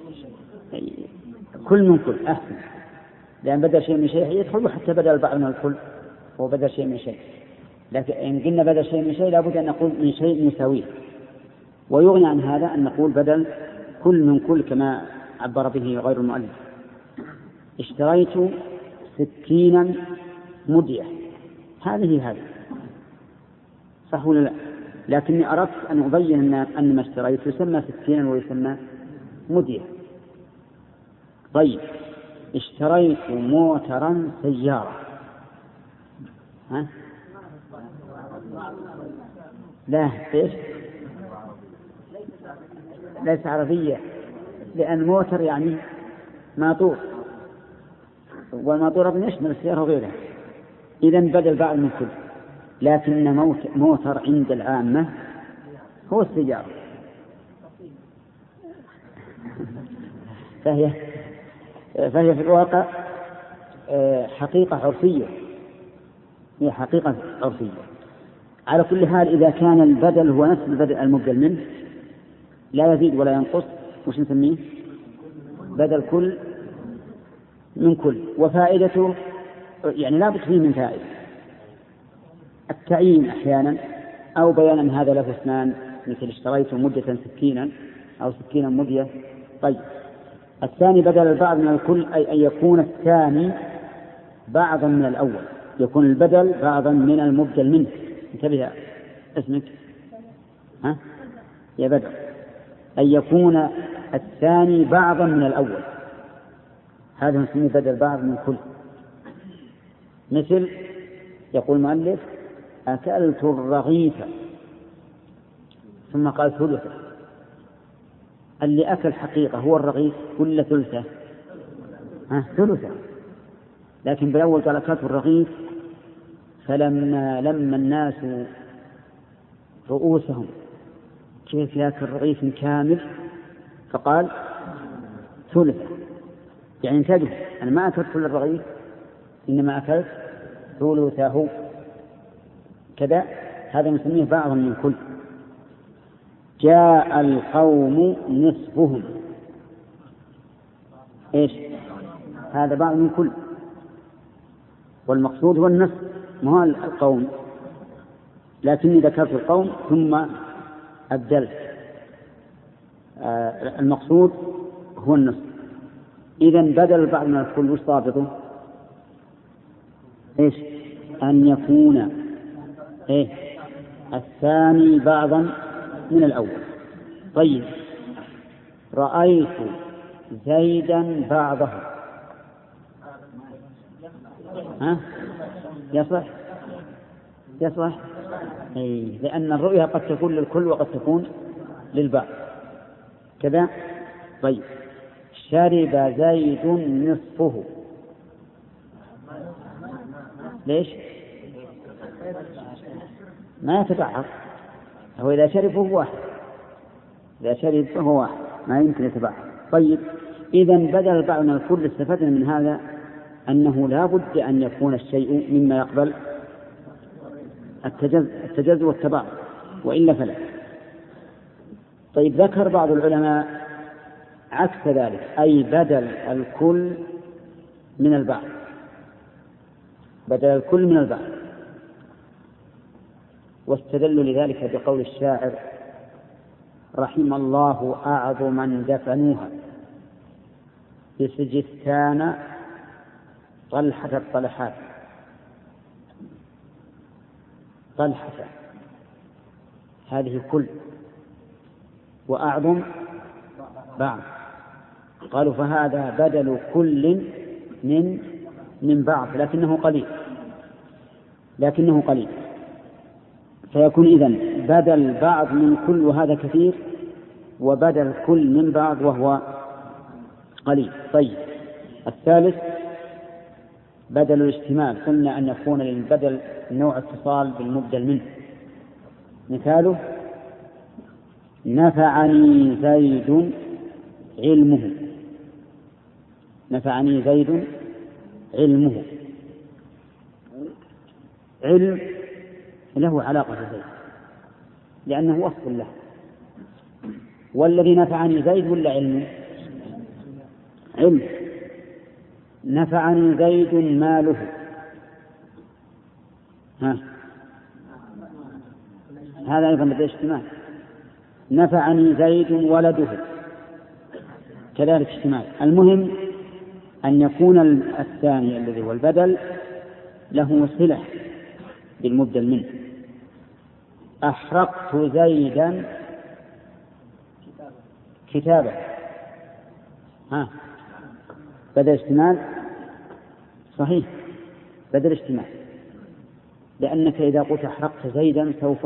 كل من كل أحسن، لأن بدل شيء من شيء يدخل حتى بدل البعض من الكل، هو بدل شيء من شيء. لكن إن قلنا بدل شيء من شيء لابد أن نقول من شيء يساويه، ويغني عن هذا أن نقول بدل كل من كل كما عبر به غير المؤلف. اشتريت سكينا مدية، هذه صح ولا لا؟ لكني أردت أن أبين أن ما اشتريت يسمى سكينا ويسمى مدية. طيب اشتريت موترا سيارة. ها؟ لا إيش؟ ليس عربية، لأن موتر يعني ماطور، والماطور أيضا يشمل السيارة وغيرها. إذن بدل بعض من كل، لكن موتر عند العامة هو السيارة، فهي في الواقع حقيقة عرفية، هي حقيقة عرفية. على كل حال إذا كان البدل هو نفس البدل المبدل منه لا يزيد ولا ينقص، وش نسميه؟ بدل كل من كل. وفائدته يعني لا بد فيه من فائدة: التعيين أحيانا، أو بيان أن هذا له اسمان، مثل اشتريت مدة سكينا أو سكينا مدية. طيب الثاني بدل البعض من الكل، أي أن يكون الثاني بعضا من الأول، يكون البدل بعضا من المبدل منه. انتبه اسمك، ها يا بدر، أن يكون الثاني بعضا من الأول، هذا نسميه بدل بعض من كل. مثل يقول المؤلف أكلت الرغيف، ثم قال ثلثه. اللي أكل حقيقة هو الرغيف ولا ثلثه؟ ثلثه. لكن بالأول قال أكلت الرغيف، فلما الناس رؤوسهم كيف يأكل رغيف كامل فقال ثلثه. يعني انتبه، أنا ما أكلت كل الرغيف، إنما أكلت ثلثه كذا، هذا نسميه بعض من كل. جاء القوم نصفهم، إيش هذا؟ بعض من كل، والمقصود هو النصف ما هو القوم، لكني ذكرت القوم ثم أبدلت، المقصود هو النصف. إذن بدل البعض من الكل وش ضابطه؟ إيش؟ أن يكون الثاني بعضا من الأول. طيب رأيت زيدا بعضه، يصلح لأن الرؤية قد تكون للكل وقد تكون للبعض كذا. طيب شرب زيد نصفه، ليش؟ ما يتبعض، هو إذا شرب فهو واحد، إذا شرب فهو واحد ما يمكن يتبعض. طيب إذن بدل البعض من الكل استفدنا من هذا أنه لا بد أن يكون الشيء مما يقبل التجزؤ والتباعد، وإلا فلا. طيب ذكر بعض العلماء عكس ذلك، أي بدل الكل من البعض، بدل الكل من البعض، واستدلوا لذلك بقول الشاعر: رحم الله أعظما دفنوها بسجستان طلحة الطلحات. طلحة هذه كل، وأعظم بعض، قالوا فهذا بدل كل من بعض لكنه قليل، فيكون إذن بدل بعض من كل وهذا كثير، وبدل كل من بعض وهو قليل. طيب الثالث بدل الاشتمال، قلنا أن يكون للبدل نوع اتصال بالمبدل منه. مثاله: نفعني زيد علمه، نفعني زيد علمه، علم له علاقة بزيد لأنه وصف له. والذي نفعني زيد ولا علم؟ علم. نفعني زيد ماله، هذا أيضا بدل اشتمال. نفعني زيد ولده، كذلك اشتمال. المهم أن يكون الثاني الذي هو البدل له صلة بالمبدل منه. أحرقت زيدا كتابة، بدل اشتمال صحيح، بدل اشتمال، لأنك إذا قلت أحرقت زيدا سوف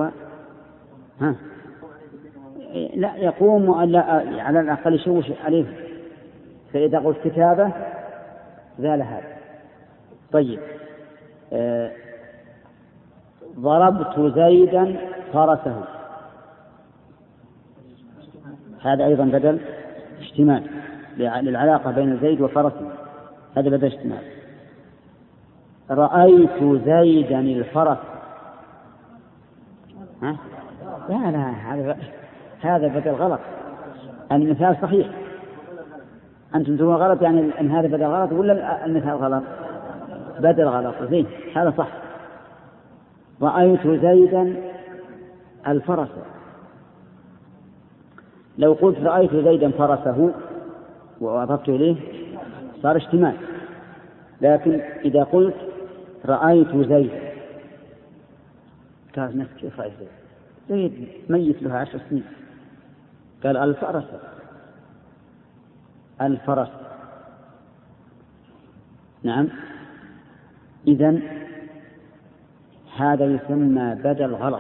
لا يقوم على الأقل يشوش عليه، فإذا قلت كتابة زال هذا. طيب ضربت زيدا فرسه، هذا أيضا بدل اشتمال للعلاقة بين زيد وفرسه، هذا بدل اشتمال. رأيت زيدا الفرس، لا هذا بدل غلط. المثال صحيح، أنتم تقولون غلط، يعني أن هذا بدل غلط ولا المثال غلط؟ بدل غلط، زين هذا صح. رأيت زيدا الفرس، لو قلت رأيت زيدا فرسه وأضفت إليه صار اشتمال، لكن إذا قلت رأيت زيد، قال نفسك كيف رأيت زيد ميت له 10 سنين، قال الفرس. نعم. إذن هذا يسمى بدل غلط،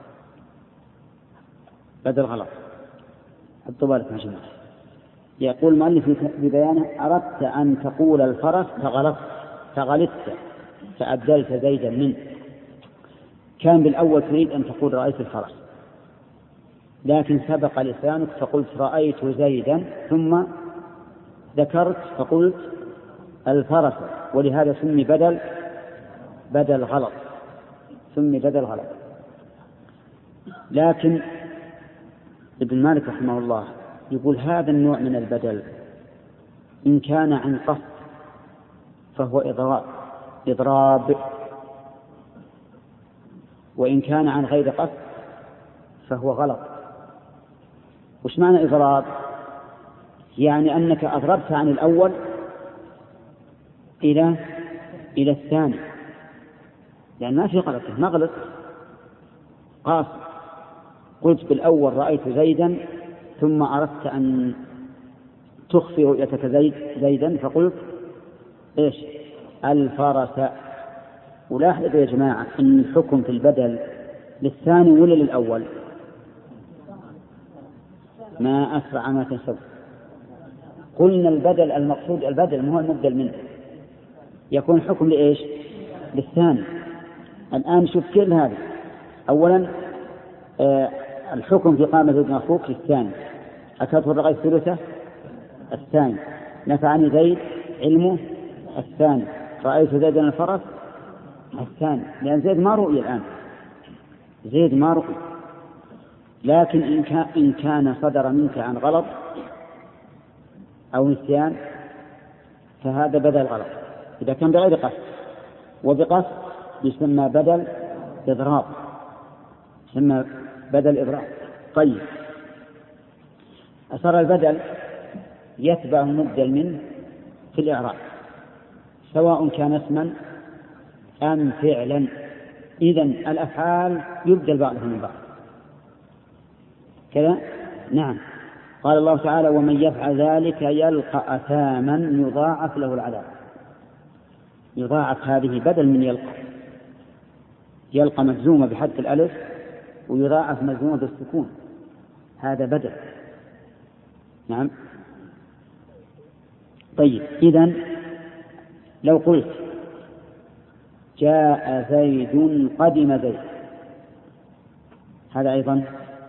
بدل غلط. الطبالة مجمع يقول المؤلف ببيانه: أردت أن تقول الفرس فغلطت فأبدلت زيدا منه. كان بالأول تريد أن تقول رأيت الفرس، لكن سبق لسانك فقلت رأيت زيدا، ثم ذكرت فقلت الفرس، ولهذا سمي بدل غلط، سمي بدل غلط. لكن ابن مالك رحمه الله يقول هذا النوع من البدل إن كان عن قصد فهو إضراب، وإن كان عن غير قصد فهو غلط. وش معنى إضراب؟ يعني أنك أضربت عن الأول إلى الثاني، يعني ما في غلطه، ما غلط قاصد. قلت بالأول رأيت زيدا ثم أردت أن تخفي رؤيتك زيدا فقلت إيش؟ الفرس. ولاحظوا يا جماعة أن الحكم في البدل للثاني ولا للأول؟ ما أسرع ما تنسب. قلنا البدل المقصود البدل ما هو المبدل منه، يكون الحكم لإيش؟ للثاني. الآن شوف كل هذا. أولا الحكم في قامة ابن أخوك للثاني، أكلته الرغيف ثلثه الثاني، نفعني زيد علمه الثاني، رأيت زيدا الفرس الثاني، لأن زيد ما رؤي الآن، زيد ما رؤي. لكن إن كان صدر منك عن غلط أو نسيان فهذا بدل غلط، إذا كان بغير قصد. وبقصد يسمى بدل إضراب، يسمى بدل إضراب. طيب، أصار البدل يتبع المبدل منه في الإعراب سواء كان اسما أم فعلا. إذن الأفعال يبدل بعضها من بعض كذا. نعم، قال الله تعالى ومن يفعل ذلك يلقى أثاما يضاعف له العذاب. يضاعف هذه بدل من يلقى مجزومة بحذف الألف ويضاعف مجزومة بالسكون، هذا بدل. نعم. طيب، إذن لو قلت جاء زيد قدم زيد، هذا أيضا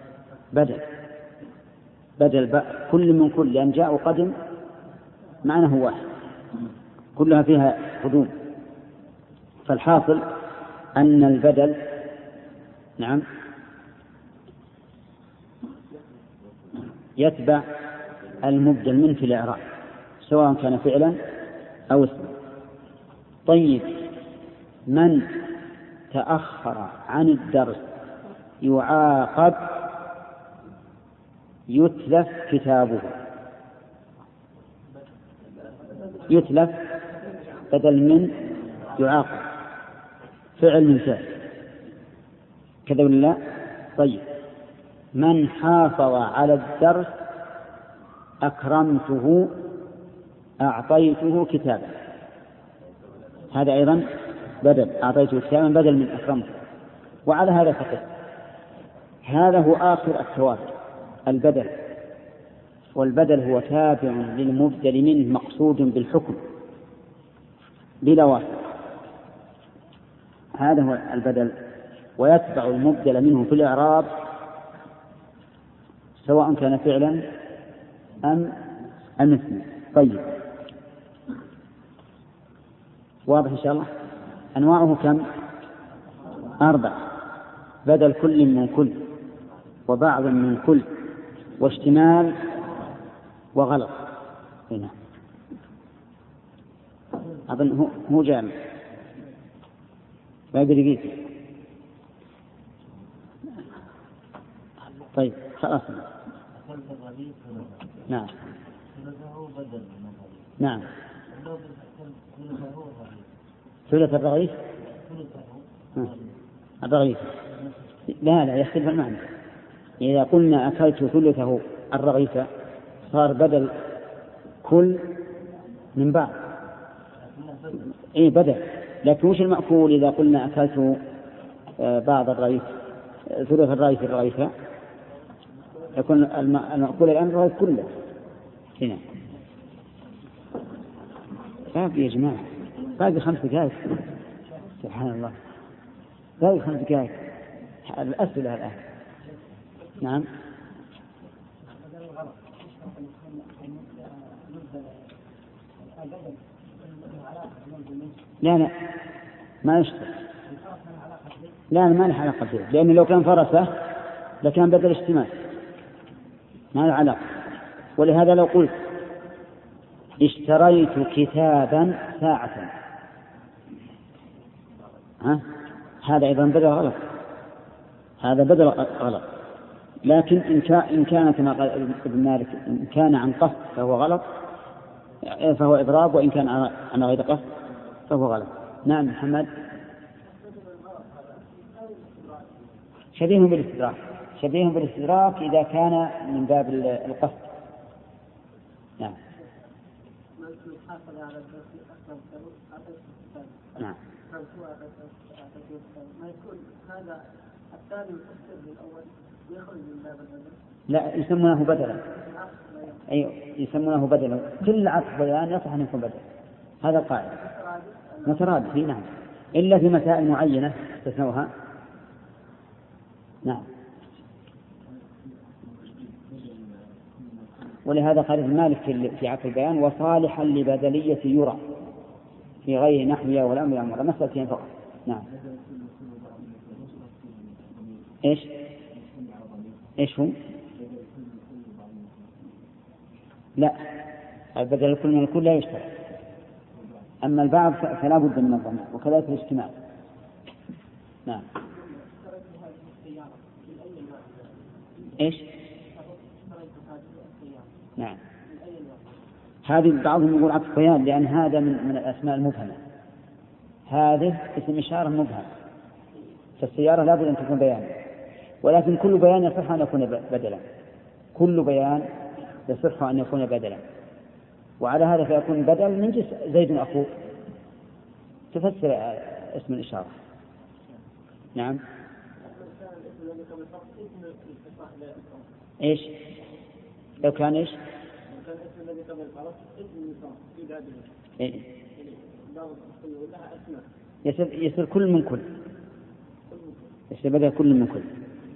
بدل كل من كل، لأن جاء وقدم معناه واحد، كلها فيها قدوم. فالحاصل أن البدل نعم يتبع المبدل منه في الإعراب سواء كان فعلا أو اسما. طيب، من تأخر عن الدرس يعاقب يتلف كتابه. يتلف بدل من يعاقب، فعل من فعل كذا ولا لا؟ طيب، من حافظ على الدرس أكرمته أعطيته كتابا، هذا أيضا بدل، أعطيته كتابا بدل من أكرمته. وعلى هذا فقط، هذا هو آخر التواتر البدل. والبدل هو تابع للمبدل منه مقصود بالحكم بلا واسطة، هذا هو البدل. ويتبع المبدل منه في الإعراب سواء كان فعلا أم اسما. طيب، واضح إن شاء الله؟ أنواعه كم؟ 4: بدل كل من كل، وبعض من كل، واشتمال، وغلط. هنا أظن هو جامع باقي دقيقة. طيب خلاص. نعم نعم. ثلث الرغيف الرغيف لا يختلف المعنى. إذا قلنا أكلت ثلثه الرغيف صار بدل كل من بعض، بدل. لكن وش المأكول إذا قلنا أكلت بعض الرغيف ثلث الرغيف الرغيف، يكون المأكول الآن الرغيف كله. هنا باقي يا جماعة، باقي 5 دقائق. سبحان الله، باقي 5 دقائق. الأسئلة الآن. نعم. لا لا ما يشترط. لا ما له علاقة فيه، لأنه لو كان فرسه لكان بدل اشتمال، ما له علاقة. ولهذا لو قلت اشتريت كتابا ساعة، هذا أيضا بدل غلط، هذا بدل غلط. لكن إن كان كما قال ابن مالك إن كان عن قصد فهو غلط، فهو إضراب، وإن كان عن غير قصد فهو غلط. نعم محمد. شبيه بالاستدراك، شبيه بالاستدراك إذا كان من باب القصد. نعم. نعم. ما يكون هذا الثاني يفسر بالأول ويخرج من باب البدل. لا يسمونه بدلا. أيوة يسمونه بدلا، كل عطف بيان يصح أن يكون بدلا، هذا القاعدة مترادف. نعم إلا في مسائل معينة تسنوها. نعم. ولهذا قال ابن مالك في عطف البيان وصالحا لبدلية يرى في غير نحوية ولا أمر مسألتين فقط. نعم. إيش هو؟ لا البدل الكل من الكل لا يشترط، أما البعض فلا بد من الضمير، وكذلك الاجتماع. نعم. إيش؟ نعم. هذه بعضهم يقول عطف بيان لأن هذا من الأسماء المبهمة، هذه اسم إشارة مبهم، فالسيارة لا بد أن تكون بيان، ولكن كل بيان يصح أن يكون بدلا، كل بيان يصح أن يكون بدلا، وعلى هذا فيكون بدل من جنس زيد أخوه، تفسر اسم الإشارة. نعم. إيش لو كان إيش يصير كل من كل، يصير بدل كل من كل.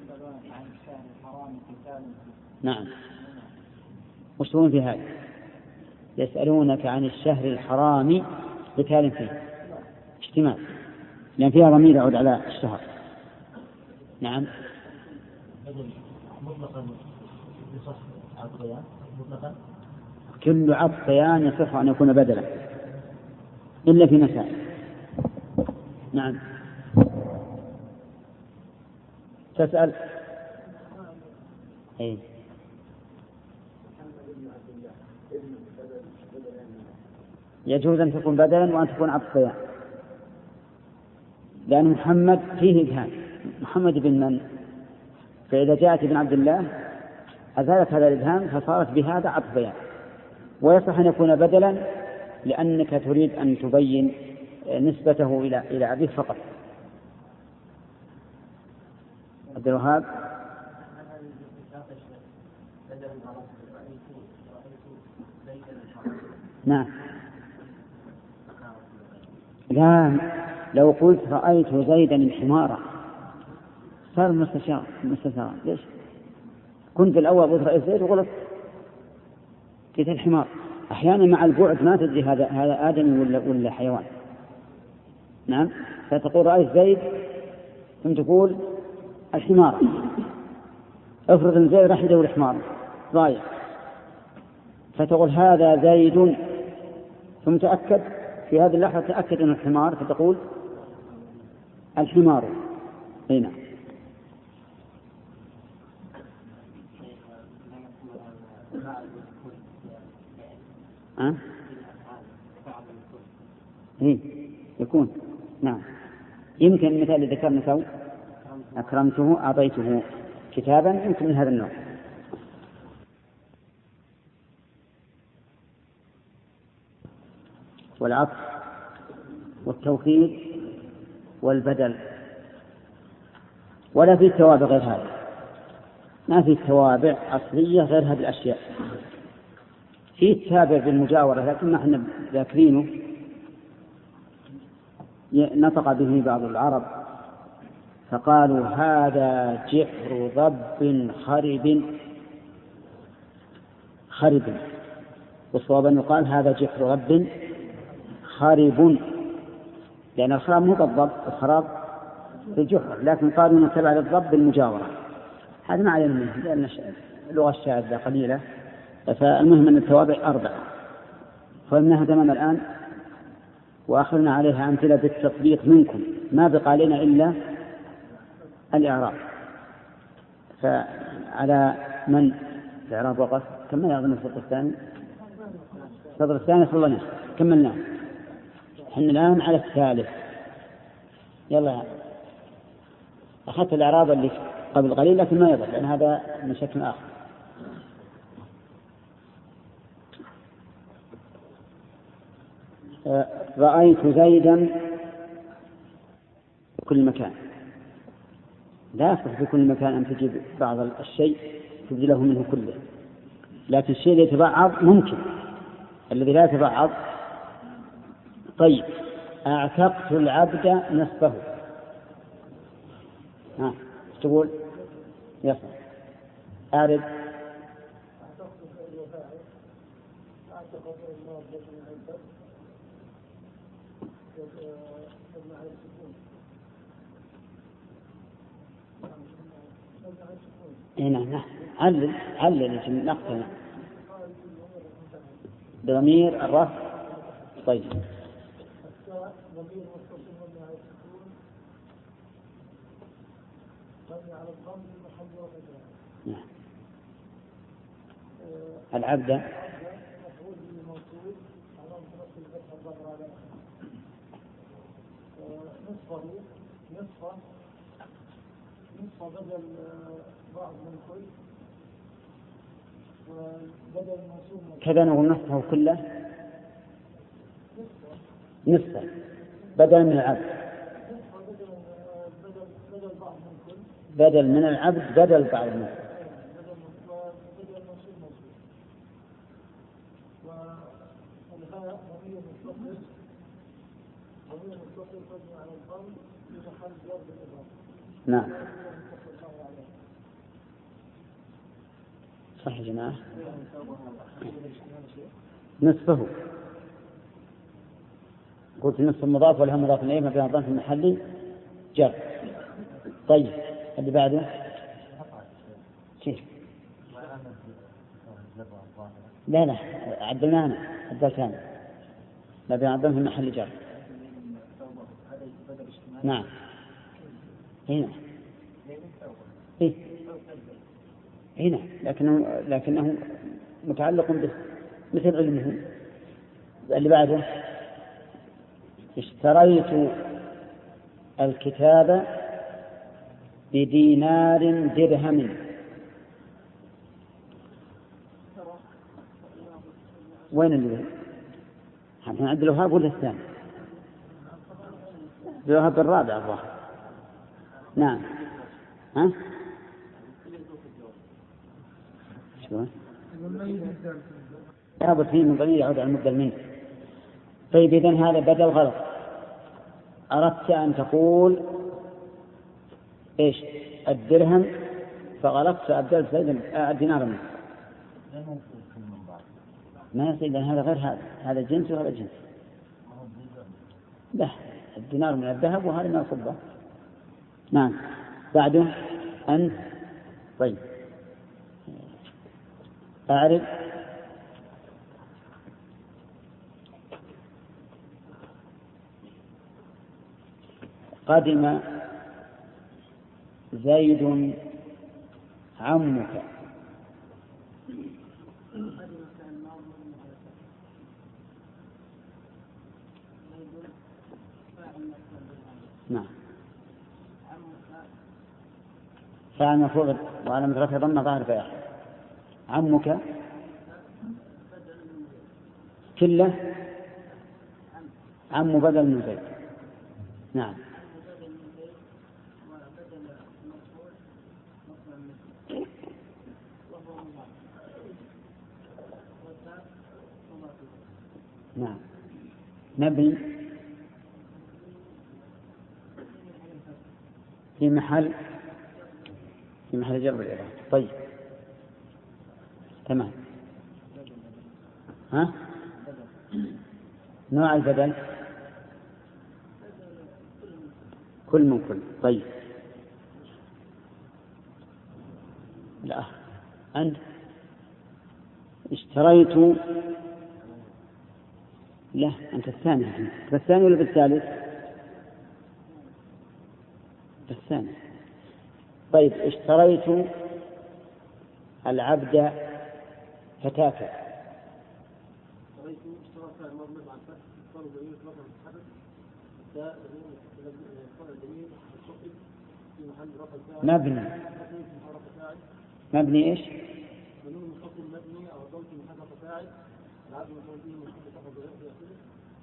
نعم. وش تقول في هذا؟ يسألونك عن الشهر الحرام قتال فيه، اشتمال لأن فيها ضمير يعود على الشهر. نعم. كل عطف بيان يصح أن يكون بدلا إلا في مسائل. نعم. تسأل. إيه؟ يجوز أن تكون بدلا وأن تكون عطف بيان، لأن محمد فيه إبهام، محمد بن من؟ فإذا جاءت ابن عبد الله أزالت هذا الإبهام فصارت بهذا عطف بيان، ويصح أن يكون بدلا لأنك تريد أن تبين نسبته إلى أبيه فقط. عبد الوهاب. نعم. لا لو قلت رأيت زيدا الحمار صار مستشار. ليش؟ كنت الأول قلت رأيت زيد وغلط قلت الحمار. أحيانا مع البعد ما تدري هذا آدمي ولا حيوان. نعم. فتقول رأيت زيد ثم تقول الحمار، افرض ان زيد راح يدور الحمار ضايع، فتقول هذا زيد، ثم تأكد في هذه اللحظة تأكد أن الحمار، فتقول الحمار. هنا يكون. نعم. يمكن المثال اللي ذكرنا سوى أكرمته أعطيته كتابا، يمكن من هذا النوع. والعطف والتوكيد والبدل. ولا في التوابع غير هذا، ما في التوابع أصلية غير هذه الأشياء. في التابع بالمجاورة لكن ما احنا ذاكرينه، نطق به بعض العرب فقالوا هذا جحر ضب خرب، والصواب أن يقال هذا جحر ضب خرب، لأن الخراب مو بالضب، الخراب بالجحر، لكن قالوا إنه تبع للضب بالمجاورة. هذا ما علينا منه لأن اللغة الشاذة قليلة. فالمهم أن التوابع 4. فإنها تمام الآن، وأخذنا عليها أمثلة بالتطبيق منكم، ما بقى علينا إلا الإعراب. فعلى من الإعراب وقف؟ كم يظن السطر الثاني؟ السطر الثاني خلصنا كملناه. احنا الآن على الثالث. يلا أخذت الإعراب اللي قبل قليل لكن ما يضر لأن هذا من شكل آخر. رأيت زيدا في كل مكان. لا يصح في كل مكان أن تجيب بعض الشيء تبدله منه كله، لكن الشيء الذي يتبعض ممكن، الذي لا يتبعض. طيب، أعتقت العبد نصفه. تقول يصح. أعرض. نعم، علل نقطنا بضمير الرفع. طيب، العبد نصف بدل بعض من كل وبدل الموصول كذا نقول نصفه كله، نصفه بدل من العبد، بدل بعض من كل، بدل من العبد بدل بعض من كل. بدل الموصول موصول. والهاء ضمير متصل مبني على الضم في محل جر بالإضافة. نعم، صح يا جماعة. نصفه قلت نصف مضاف والهم مضاف إليه ما بين الضم في المحل جر. طيب، اللي بعده كيف؟ لا عدلناها، عدلتها ما بين الضم في المحل جر. نعم، هنا هنا، لكنه متعلق به مثل علمه. اللي بعده اشتريت الكتاب بدينار درهم. وين اللي احنا عند الوهاب ولا الثاني؟ الوهاب الرابع الظاهر. نعم، ها شو رابط فيه من ضمير يعود على المبدل منه. طيب، إذن هذا بدل غلط. أردت أن تقول إيش؟ الدرهم، فغلطت أبدلت الدينار منه. ما يصير، لأن هذا غير هذا جنس وهذا جنس. لا، الدينار من الذهب وهذا من الفضة. نعم، بعده أنت. طيب، أعرف. قدم زيد عمك. نعم، فعل مفعول وعلى رفعه ضمة ظاهر في آخره. عمك كله عم بدل من زيد. نعم، نعم، نبي في محل جر بالإضافة. طيب، تمام. ها؟ نوع البدل كل من كل. طيب لا أنت اشتريت، لا أنت الثاني، بالثاني ولا بالثالث؟ بالثاني. طيب اشتريت العبد فتاة. مبني. مبني ايش؟ مبني او ضمن محل فاعل العبد مفعول به منصوب بصفه ظاهره في اخره.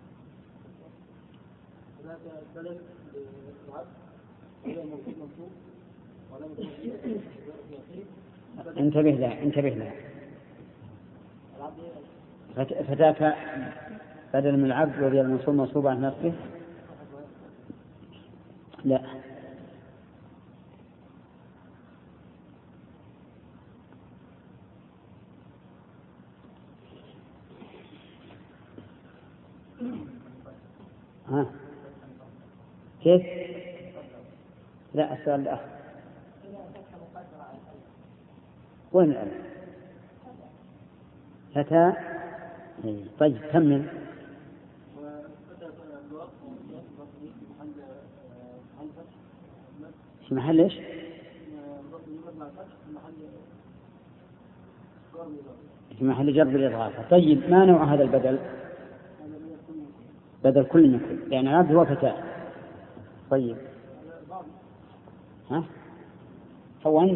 هناك بلد العبد غير منصوب ولا مفعول به في اخره. انتبه لها. فتاك بدل من العبد وغير المنصوب منصوب عن نفسه. لا ها كيف؟ لا السؤال الآخر وين الألف؟ فتاة. طيب كمل. في محل ايش؟ في محل جر بالإضافة. طيب ما نوع هذا البدل؟ بدل كل من كل، يعني العبد هو فتاة. طيب ها هو أنت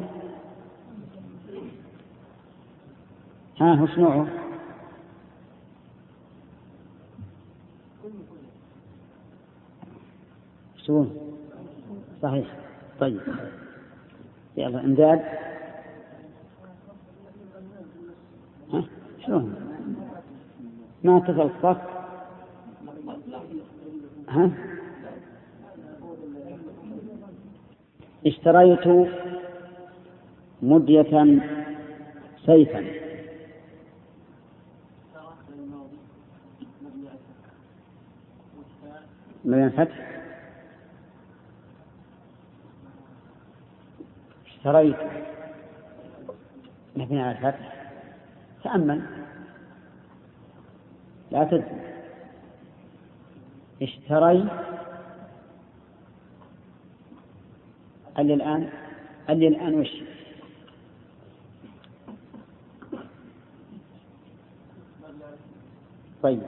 ها وش نوعه؟ شلون؟ صحيح. طيب يلا امداد. ها شلون ما اتصل الصف؟ ها اشتريت مدية سيفا. مبني فتح. اشتريت مبني على الفتح. تأمل لا تدري. اشتري قال لي الآن وش؟ طيب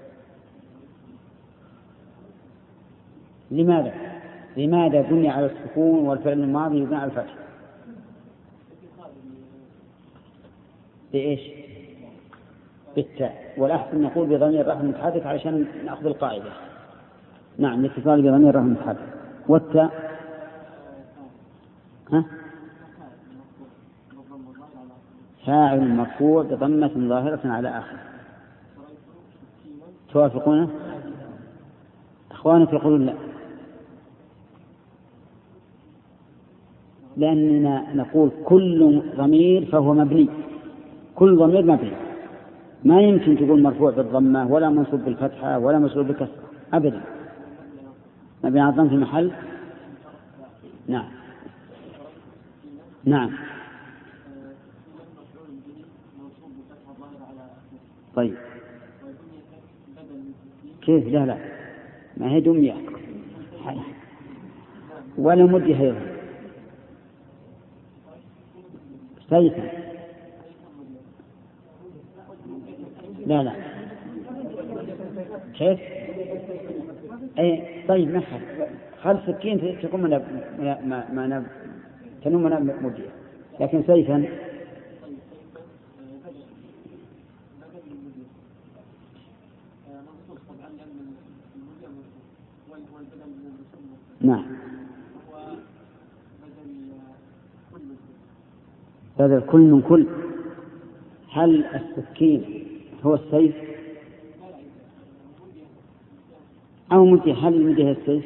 لماذا بني على السكون والفعل الماضي يبنى على الفتح؟ بإيش؟ بالتاء. والأحسن نقول بضمير الرفع المتحرك علشان نأخذ القاعدة. نعم الاتصال بضمير الرفع المتحرك. والتاء ها فاعل مرفوع بضمة ظاهرة على آخر. توافقونه؟ أخوانك يقولون لا، لأننا نقول كل ضمير فهو مبني، كل ضمير مبني، ما يمكن تقول مرفوع بالضمة ولا منصوب بالفتحة ولا مسؤول بالكسرة أبدا. مبني على الضم في محل. نعم نعم. طيب كيف؟ لا ما هي دمية ولا مدية أيضا. سيفا لا كيف؟ أي طيب نحن خلف سكين تكون ما تنوم من مدية، لكن سيفا نعم. بدل كل من كل. هل السكين هو السيف أو مدية؟ هل المدية السيف؟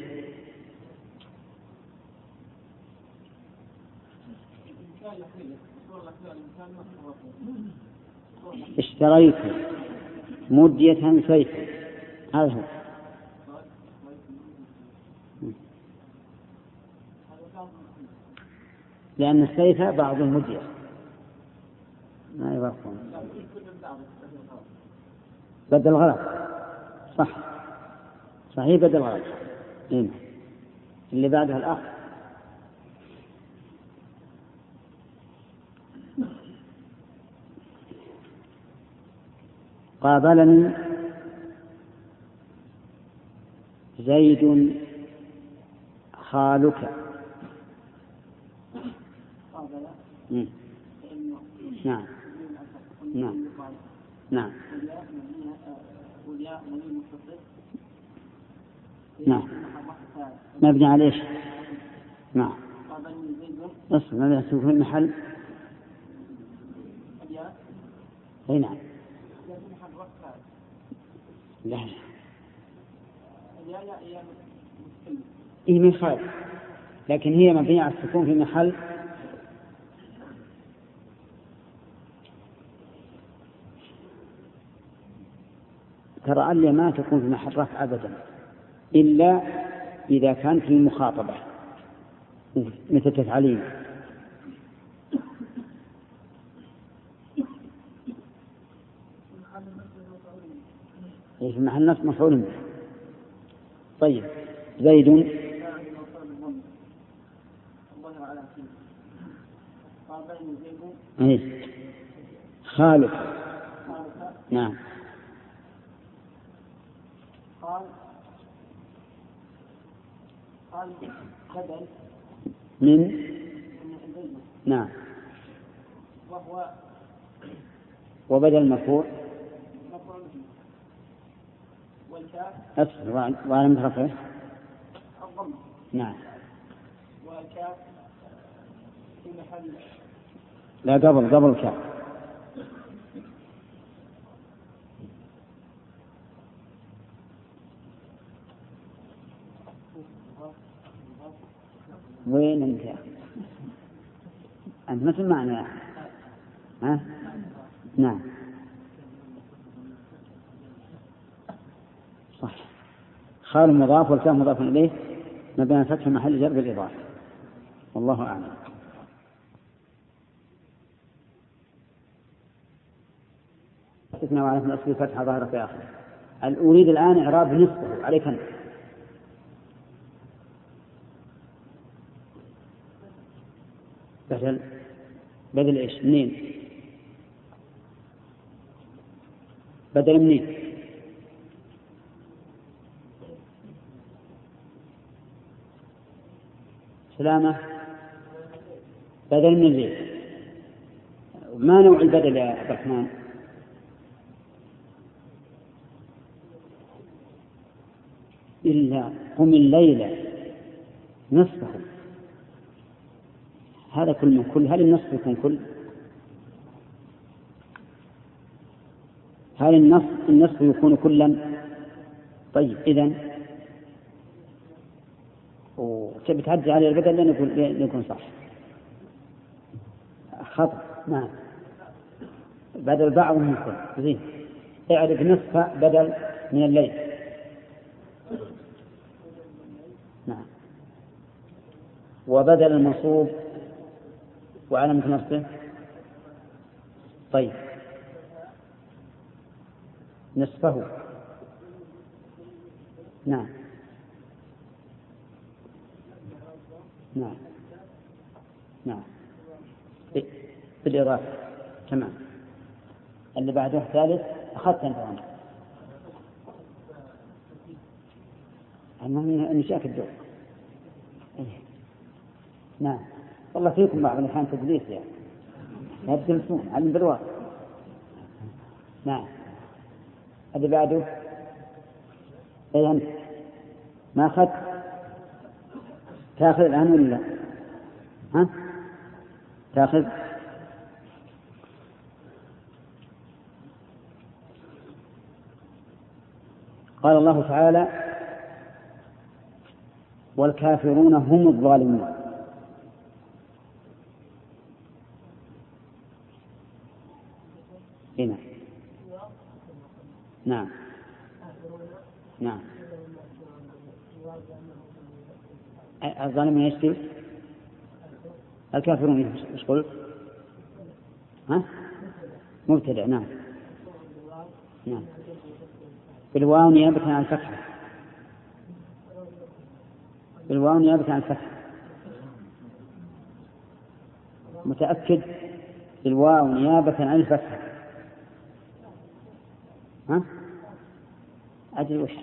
اشتريت مدية سيف، هذا هو. لأن السيف بعض المجيء ما يوافقون بدل غلط صح صحيح بدل غلط. اللي بعدها الأخ قابلني زيد خالك. نعم نعم نعم نعم مبني على ايش؟ نعم اصل ماذا يحسب في المحل؟ اي نعم لا من خالد، لكن هي مبنية على السكون في محل ترى أن ما تكون في محل رفع أبدا إلا إذا كانت المخاطبة مثل تفعلين. في محل نصب مفعول به. طيب زيد خالك. نعم قال بدل من نعم وهو وبدل مرفوع والكاف أسفل وعلامة رفعه الضم. نعم والكاف في محل لا قبل الكاف. وين أنت؟ أنت مثل معنى يا أخي. ها؟ نعم صح. خال مضاف والكاف مضاف إليه مبني فتح محل جر بالإضافة. والله أعلم. استثناء وعلى من أصل فتحة ظاهرة في آخر. أريد الآن إعراب نصفه عليك أنت. بدل إيش؟ منين؟ بدل منين؟ سلامة بدل من زيد. ما نوع البدل يا عبد الرحمن؟ إلا قم الليلة نصفه. هذا كل من كل. هل النصف يكون كل؟ هل النصف يكون كلا؟ طيب إذن وتبي تعدي على البدل لأن يكون صح. خطأ. نعم بدل بعض من كل. زين اعرف نصف بدل من الليل. نعم وبدل المنصوب وعلامة نصبه. طيب نصفه. نعم نعم نعم بالإضافة. تمام. اللي بعده الثالث أخذت أنت عنه. المهم نشاك الدور. نعم والله فيكم بعض الأحيان تدليس يعني لا تدلسون علم بالواقع. نعم هذا بعده. أي أنت ما أخذت تأخذ الآن ولا لا؟ ها تأخذ. قال الله تعالى والكافرون هم الظالمون. هنا نعم نعم الظالمون يشتي الكافرون ايش قلت؟ ها؟ مبتدأ. نعم نعم. بالواو نيابة عن الفتحة. بالواو نيابة عن الفتحة. متأكد؟ بالواو نيابة عن الفتحة. ها؟ أدري وش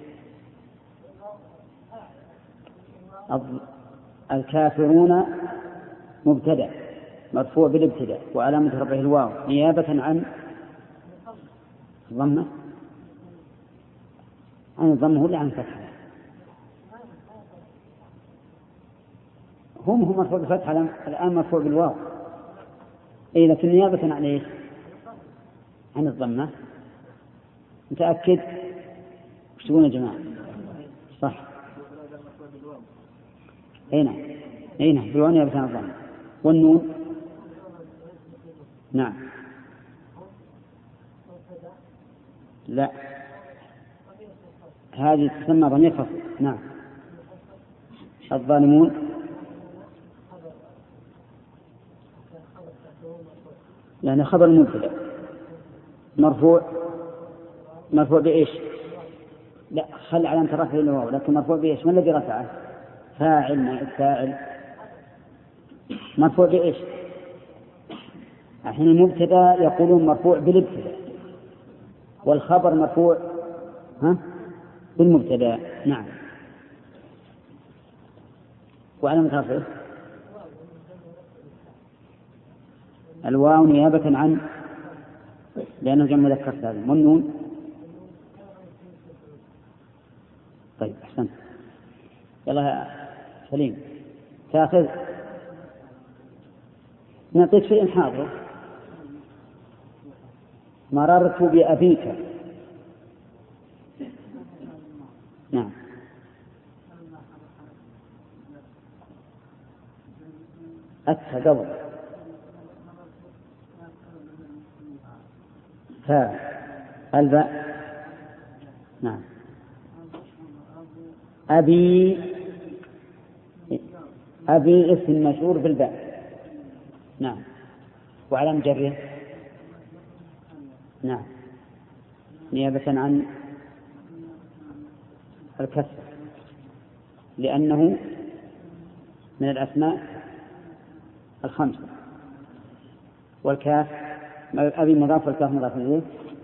الكافرون مبتدأ مرفوع بالابتداء وعلامة رفعه الواو نيابة عن الضمة. عن الضمة ولا عن الفتحة؟ هم مرفوع بالفتحة الآن مرفوع بالواو. إيه لكن نيابة عن إيش؟ عن الضمة. متأكد؟ وش تقولون يا جماعة؟ صح. أين بالواو نيابة عن الضمة. والنون؟ نعم. لا هذه تسمى ضمير فصل. نعم. الظالمون يعني خبر مبتدأ مرفوع بإيش؟ لا خل علامة رفعه الواو لكن مرفوع بإيش؟ ما الذي رفعه؟ فاعل مرفوع بإيش؟ الحين المبتدأ يقولون مرفوع بالابتداء والخبر مرفوع بالمبتدأ. نعم. وعلامة رفعه الواو نيابة عن لأنه جمع مذكر سالم. والنون؟ طيب أحسنت. يلا يا سليم تأخذ نعطيك شيء حاضر. مررت بأبيك. نعم. أتى قبل الباء. نعم. أبي اسم مشهور بالباء. نعم. وعلى جره نعم نيابة عن الكسر لأنه من الأسماء الخمسة. والكاف أبي مضاف والكاف مضاف إليه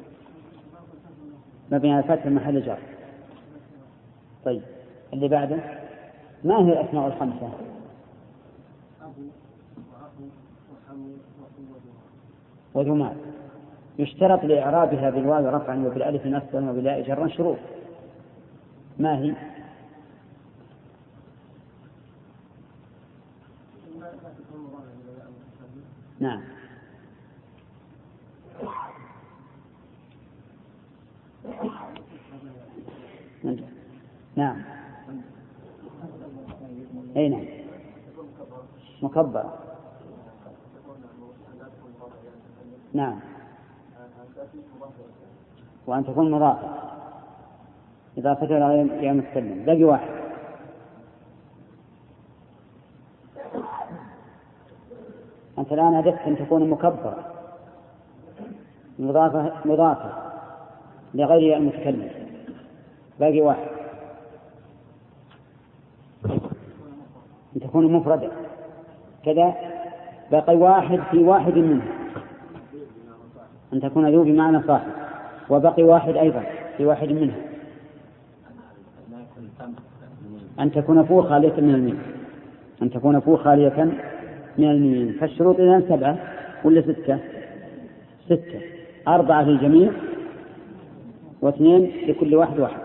مبني على الفتح محل جر. طيب اللي بعده ما هي الأسماء الخمسة؟ وجمال. يشترط لإعرابها بالواو رفعا وبالألف نصبا وبالياء جرا شروط. ما هي؟ نعم. نعم. أي نعم. مكبر. نعم. وأن تكون مضافة إذا فتر على يوم السلم. باقي واحد. أنت الآن هدفت أن تكون مكبرة مضافة لغير المتكلم. باقي واحد أن تكون مفردة كذا. باقي واحد في واحد منها أن تكون ذو بمعنى صاحب. وبقي واحد أيضا في واحد منها أن تكون فوق خالية من الميم. أن تكون فوق خالية من الميم. فالشروط إذن 7 ولا 6؟ 4 للجميع و2 لكل واحد واحد.